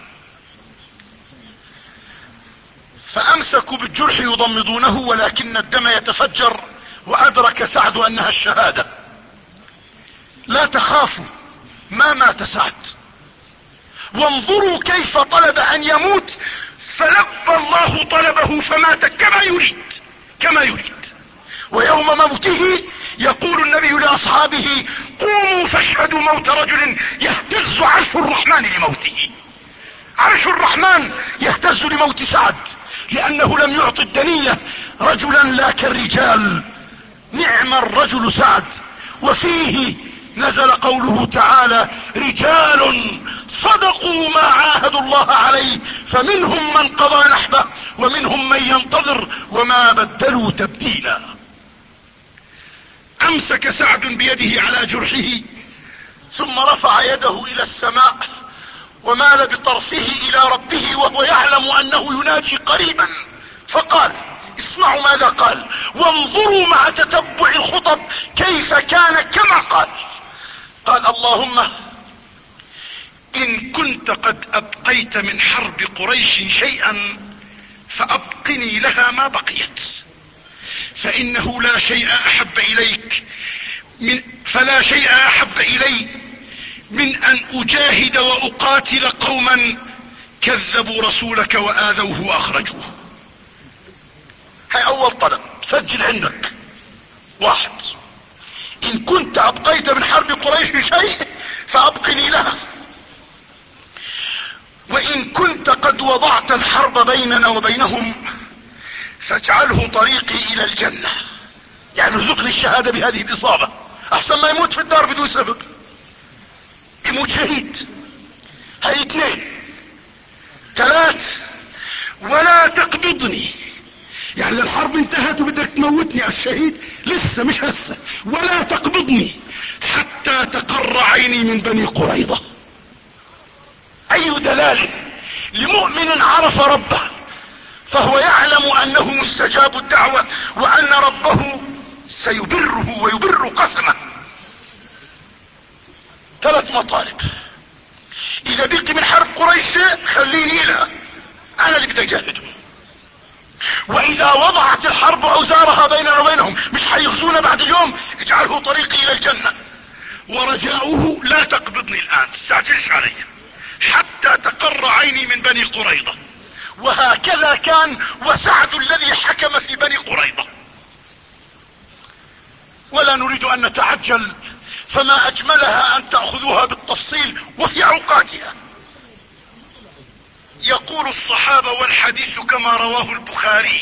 فامسكوا بالجرح يضمضونه، ولكن الدم يتفجر، وادرك سعد انها الشهادة. لا تخافوا، ما مات سعد، وانظروا كيف طلب ان يموت، فلبى الله طلبه فمات كما يريد كما يريد. ويوم موته يقول النبي لاصحابه: قوموا فاشهدوا موت رجل يهتز عرش الرحمن لموته. عرش الرحمن يهتز لموت سعد، لانه لم يعطي الدنية رجلا لا كالرجال. نعم الرجل سعد. وفيه نزل قوله تعالى: رجال صدقوا ما عاهدوا الله عليه فمنهم من قضى نحبه ومنهم من ينتظر وما بدلوا تبديلا. امسك سعد بيده على جرحه، ثم رفع يده الى السماء ومال بطرفه الى ربه وهو يعلم انه يناجي قريبا، فقال: اسمعوا ماذا قال، وانظروا مع تتبع الخطب كيف كان كما قال. قال: اللهم ان كنت قد ابقيت من حرب قريش شيئا فابقني لها ما بقيت، فانه لا شيء احب اليك من فلا شيء احب الي من ان اجاهد واقاتل قوما كذبوا رسولك واذوه واخرجوه. هاي اول طلب، سجل عندك: واحد، ان كنت ابقيت من حرب قريش شيء فابقني لها، وان كنت قد وضعت الحرب بيننا وبينهم فاجعله طريقي الى الجنة، يعني ارزقني الشهادة بهذه الاصابة، احسن ما يموت في الدار بدون سبب، يموت شهيد. هاي اثنين. ثلاث، ولا تقبضني، يعني الحرب انتهت وبدك تموتني الشهيد لسه مش هسه، ولا تقبضني حتى تقر عيني من بني قريظة. اي دلال لمؤمن عرف ربه فهو يعلم انه مستجاب الدعوة وان ربه سيبره ويبر قسمه. ثلاث مطالب: اذا بقي من حرب قريش خليني لها، انا اللي بدي اجاهده، واذا وضعت الحرب اوزارها بيننا وبينهم مش حيغزونا بعد اليوم، اجعله طريقي الى الجنة. ورجاؤه: لا تقبضني الان، تستعجلش علي، حتى تقر عيني من بني قريظة. وهكذا كان وسعد الذي حكم في بني قريظة. ولا نريد ان نتعجل، فما اجملها ان تأخذوها بالتفصيل وفي اوقاتها. يقول الصحابة والحديث كما رواه البخاري: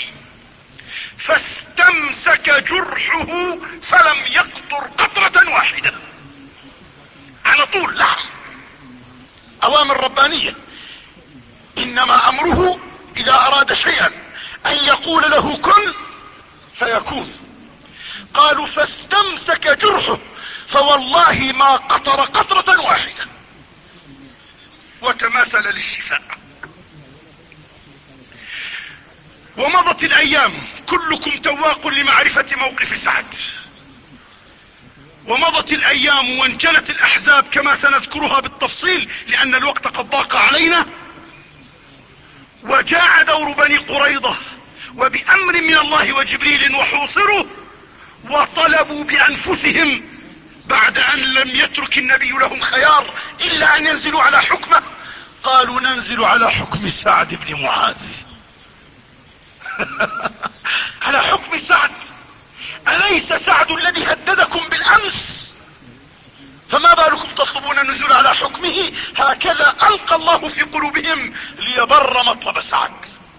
فاستمسك جرحه فلم يقطر قطرة واحدة. على طول لحم. اوامر ربانية. انما امره اذا اراد شيئا ان يقول له كن فيكون. قالوا فاستمسك جرحه فوالله ما قطر قطرة واحدة، وتماثل للشفاء. ومضت الايام، كلكم تواق لمعرفة موقف سعد. ومضت الايام وانجلت الاحزاب كما سنذكرها بالتفصيل لان الوقت قد ضاق علينا. وجاء دور بني قريظة وبامر من الله وجبريل وحوصروا وطلبوا بانفسهم بعد ان لم يترك النبي لهم خيار الا ان ينزلوا على حكمه. قالوا ننزل على حكم سعد بن معاذ. على حكم سعد. اليس سعد الذي هددكم بالامس؟ فما بالكم تطلبون النزول على حكمه؟ هكذا القى الله في قلوبهم ليبر مطلب سعد.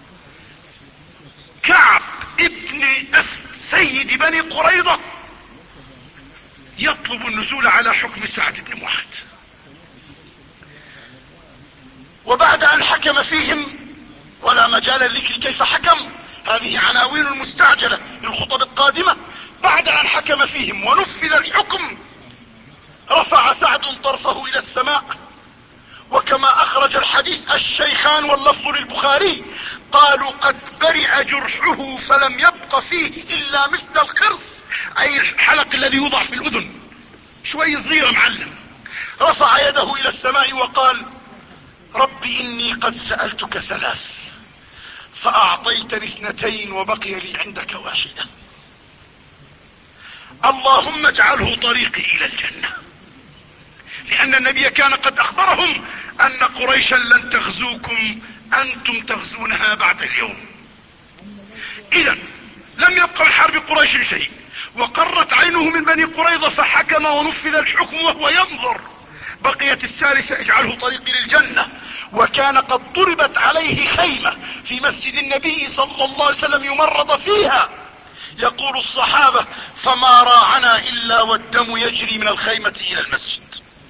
كعب ابن اسد سيد بني قريظة يطلب النزول على حكم سعد بن معاذ. وبعد ان حكم فيهم، ولا مجال للذكر كيف حكم، هذه عناوين المستعجلة للخطب القادمة. بعد ان حكم فيهم ونفذ الحكم، رفع سعد طرفه الى السماء، وكما اخرج الحديث الشيخان واللفظ للبخاري قالوا قد برئ جرحه فلم يبق فيه الا مثل القرص، اي الحلق الذي يوضع في الاذن، شوي صغيرة معلم. رفع يده الى السماء وقال: رب اني قد سألتك ثلاث فاعطيتني اثنتين وبقي لي عندك واحدة، اللهم اجعله طريقي الى الجنة. لان النبي كان قد اخبرهم ان قريشا لن تغزوكم، انتم تغزونها بعد اليوم. اذا لم يبقى من حرب قريش شيء، وقرت عينه من بني قريظة فحكم ونفذ الحكم وهو ينظر. بقيت الثالثة: اجعله طريقي للجنة. وكان قد ضربت عليه خيمة في مسجد النبي صلى الله عليه وسلم يمرض فيها. يقول الصحابة: فما راعنا الا والدم يجري من الخيمة الى المسجد.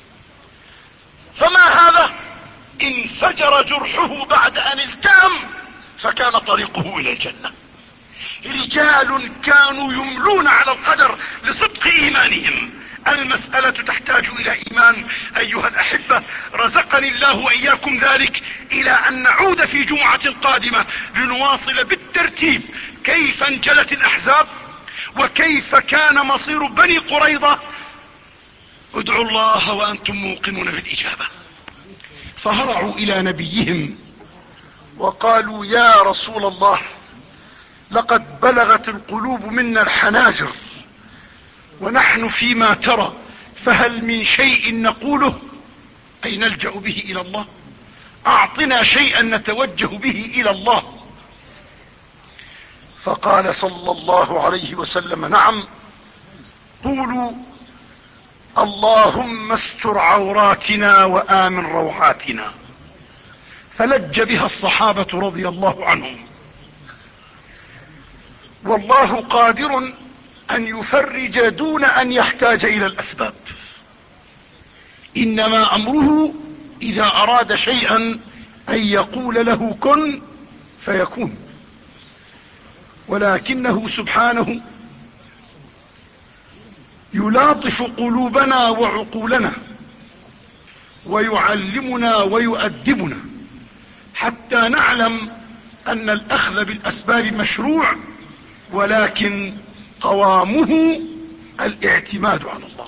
فما هذا؟ انفجر جرحه بعد ان التام، فكان طريقه الى الجنة. رجال كانوا يملون على القدر لصدق ايمانهم. المسألة تحتاج الى ايمان ايها الاحبة، رزقني الله واياكم ذلك. الى ان نعود في جمعة قادمة لنواصل بالترتيب كيف انجلت الاحزاب وكيف كان مصير بني قريظة. ادعوا الله وانتم موقنون بالاجابة. فهرعوا الى نبيهم وقالوا: يا رسول الله، لقد بلغت القلوب منا الحناجر ونحن فيما ترى، فهل من شيء نقوله اي نلجأ به الى الله؟ اعطنا شيئا نتوجه به الى الله. فقال صلى الله عليه وسلم: نعم، قولوا اللهم استر عوراتنا وآمن روعاتنا. فلج بها الصحابة رضي الله عنهم. والله قادر ان يفرج دون ان يحتاج الى الاسباب. انما امره اذا اراد شيئا ان يقول له كن فيكون. ولكنه سبحانه يلاطف قلوبنا وعقولنا ويعلمنا ويؤدبنا حتى نعلم ان الاخذ بالاسباب مشروع، ولكن قوامه الاعتماد على الله.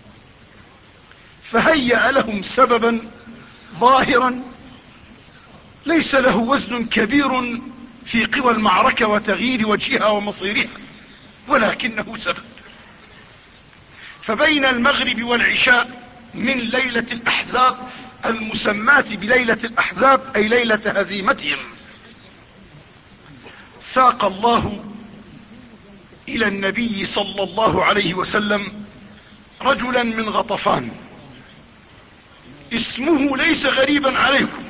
فهيأ لهم سببا ظاهرا ليس له وزن كبير في قوى المعركة وتغيير وجهها ومصيرها، ولكنه سبب. فبين المغرب والعشاء من ليلة الاحزاب المسماة بليلة الأحزاب، أي ليلة هزيمتهم، ساق الله إلى النبي صلى الله عليه وسلم رجلا من غطفان، اسمه ليس غريبا عليكم،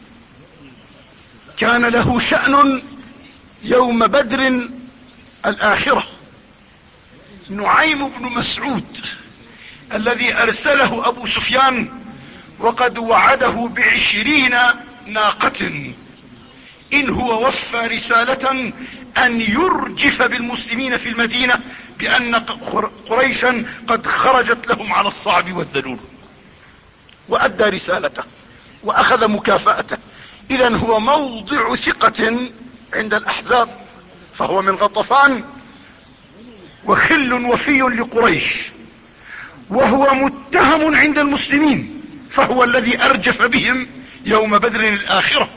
كان له شأن يوم بدر الآخرة، نعيم بن مسعود، الذي أرسله أبو سفيان وقد وعده بعشرين ناقة إن هو وفى رسالة أن يرجف بالمسلمين في المدينة بأن قريشا قد خرجت لهم على الصعب والذلول، وأدى رسالته وأخذ مكافأته. إذن هو موضع ثقة عند الأحزاب، فهو من غطفان وخل وفي لقريش، وهو متهم عند المسلمين، فهو الذي أرجف بهم يوم بدر الآخرة.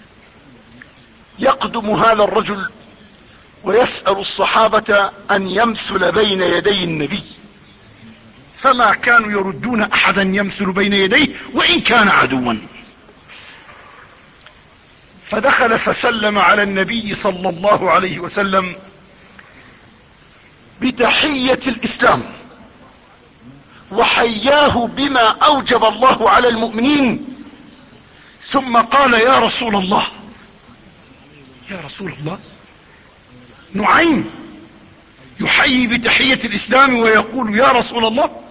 يقدم هذا الرجل ويسأل الصحابة أن يمثل بين يدي النبي، فما كانوا يردون أحدا يمثل بين يديه وإن كان عدوا. فدخل فسلم على النبي صلى الله عليه وسلم بتحية الإسلام، وحياه بما أوجب الله على المؤمنين، ثم قال: يا رسول الله، يا رسول الله. نعيم يحيي بتحية الإسلام ويقول: يا رسول الله.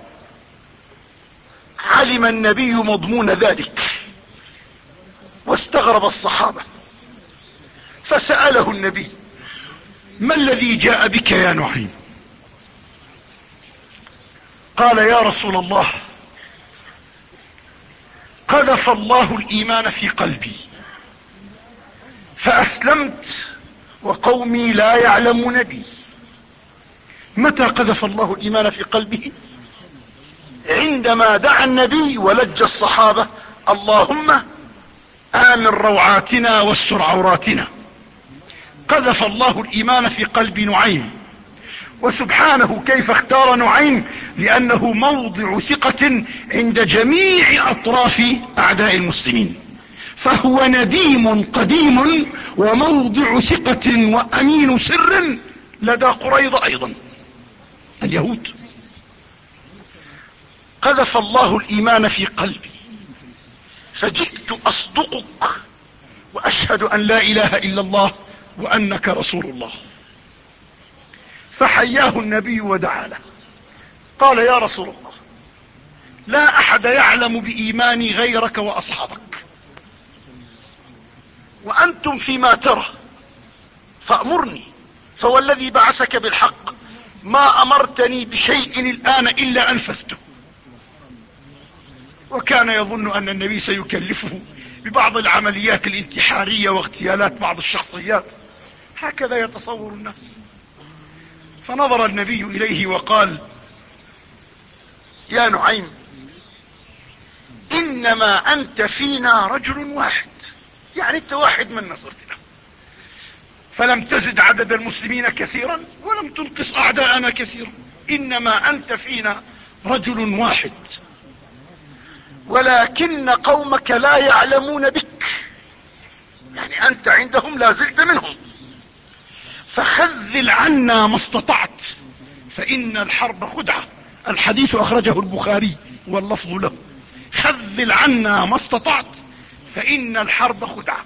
علم النبي مضمون ذلك واستغرب الصحابة، فسأله النبي: ما الذي جاء بك يا نعيم؟ قال: يا رسول الله، قذف الله الإيمان في قلبي فأسلمت وقومي لا يعلمون بي. متى قذف الله الإيمان في قلبه؟ عندما دعا النبي ولج الصحابة: اللهم آمن روعاتنا واستر عوراتنا. قذف الله الإيمان في قلب نعيم، وسبحانه كيف اختار نعيم، لأنه موضع ثقة عند جميع أطراف أعداء المسلمين، فهو نديم قديم وموضع ثقة وأمين سر لدى قريظة أيضا اليهود. قذف الله الإيمان في قلبي فجئت أصدقك وأشهد أن لا إله إلا الله وأنك رسول الله. فحياه النبي ودعا له، قال: يا رسول الله، لا أحد يعلم بإيماني غيرك وأصحابك، وأنتم فيما ترى، فأمرني، فوالذي بعثك بالحق ما أمرتني بشيء الآن إلا أنفذته. وكان يظن أن النبي سيكلفه ببعض العمليات الانتحارية واغتيالات بعض الشخصيات، هكذا يتصور الناس. فنظر النبي إليه وقال: يا نعيم، إنما أنت فينا رجل واحد، يعني أنت واحد من نصرتنا، فلم تزد عدد المسلمين كثيرا ولم تنقص أعداءنا كثيرا، إنما أنت فينا رجل واحد، ولكن قومك لا يعلمون بك، يعني أنت عندهم لا زلت منهم، فخذل عنا ما استطعت فإن الحرب خدعة. الحديث أخرجه البخاري واللفظ له: خذل عنا ما استطعت فإن الحرب خدعة.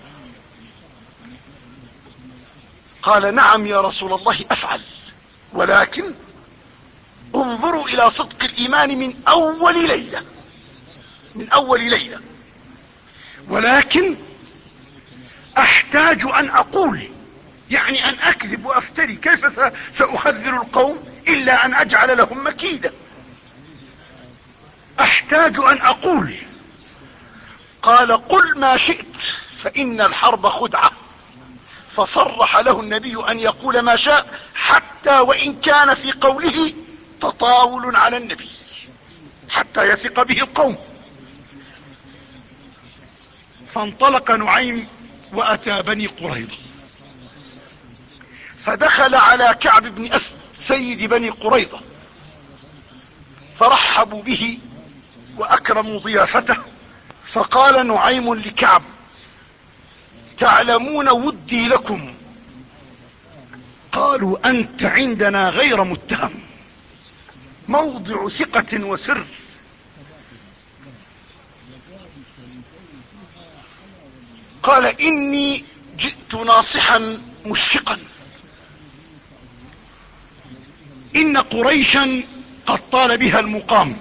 قال: نعم يا رسول الله أفعل، ولكن انظروا إلى صدق الإيمان من أول ليلة، من أول ليلة، ولكن أحتاج أن أقول، يعني أن أكذب وأفتري، كيف سأخذل القوم إلا أن أجعل لهم مكيدة، أحتاج أن أقول. قال: قل ما شئت فإن الحرب خدعة. فصرح له النبي أن يقول ما شاء، حتى وإن كان في قوله تطاول على النبي، حتى يثق به القوم. فانطلق نعيم وأتى بني قريظة، فدخل على كعب بن أسد سيد بني قريظة، فرحبوا به وأكرموا ضيافته، فقال نعيم لكعب: تعلمون ودي لكم. قالوا: أنت عندنا غير متهم، موضع ثقة وسر. قال: إني جئت ناصحا مشفقا، إن قريشا قد طال بها المقام،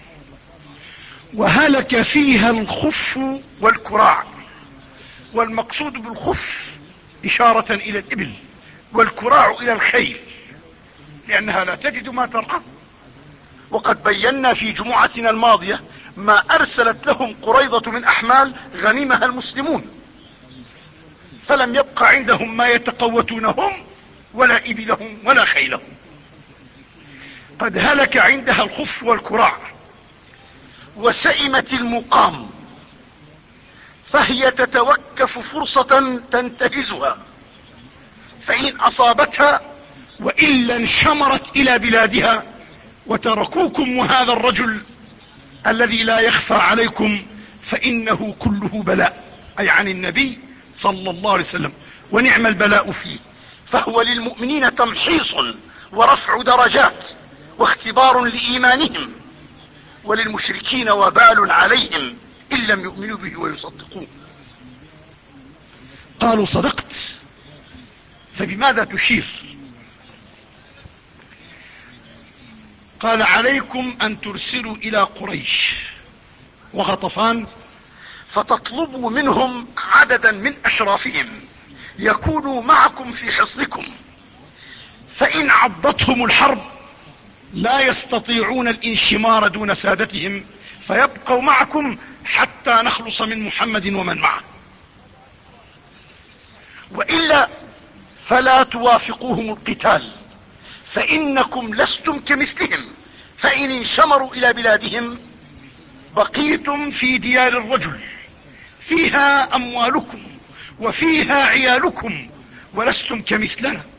وهلك فيها الخف والكراع. والمقصود بالخف إشارة إلى الإبل، والكراع إلى الخيل، لأنها لا تجد ما ترعى. وقد بينا في جمعتنا الماضية ما أرسلت لهم قريضة من أحمال غنمها المسلمون، فلم يبق عندهم ما يتقوتونهم، ولا إبلهم ولا خيلهم. قد هلك عندها الخف والكراع، وسئمت المقام، فهي تتوكف فرصة تنتهزها، فإن أصابتها وإلا انشمرت إلى بلادها وتركوكم وهذا الرجل الذي لا يخفى عليكم، فإنه كله بلاء، أي عن النبي صلى الله عليه وسلم، ونعم البلاء فيه. فهو للمؤمنين تمحيص ورفع درجات واختبار لإيمانهم، وللمشركين وبال عليهم إن لم يؤمنوا به ويصدقوه. قالوا: صدقت، فبماذا تشير؟ قال: عليكم أن ترسلوا إلى قريش وغطفان، فتطلبوا منهم عددا من أشرافهم يكونوا معكم في حصنكم، فإن عضتهم الحرب لا يستطيعون الانشمار دون سادتهم، فيبقوا معكم حتى نخلص من محمد ومن معه، وإلا فلا توافقوهم القتال، فإنكم لستم كمثلهم، فإن انشمروا إلى بلادهم بقيتم في ديار الرجل، فيها أموالكم وفيها عيالكم، ولستم كمثلنا.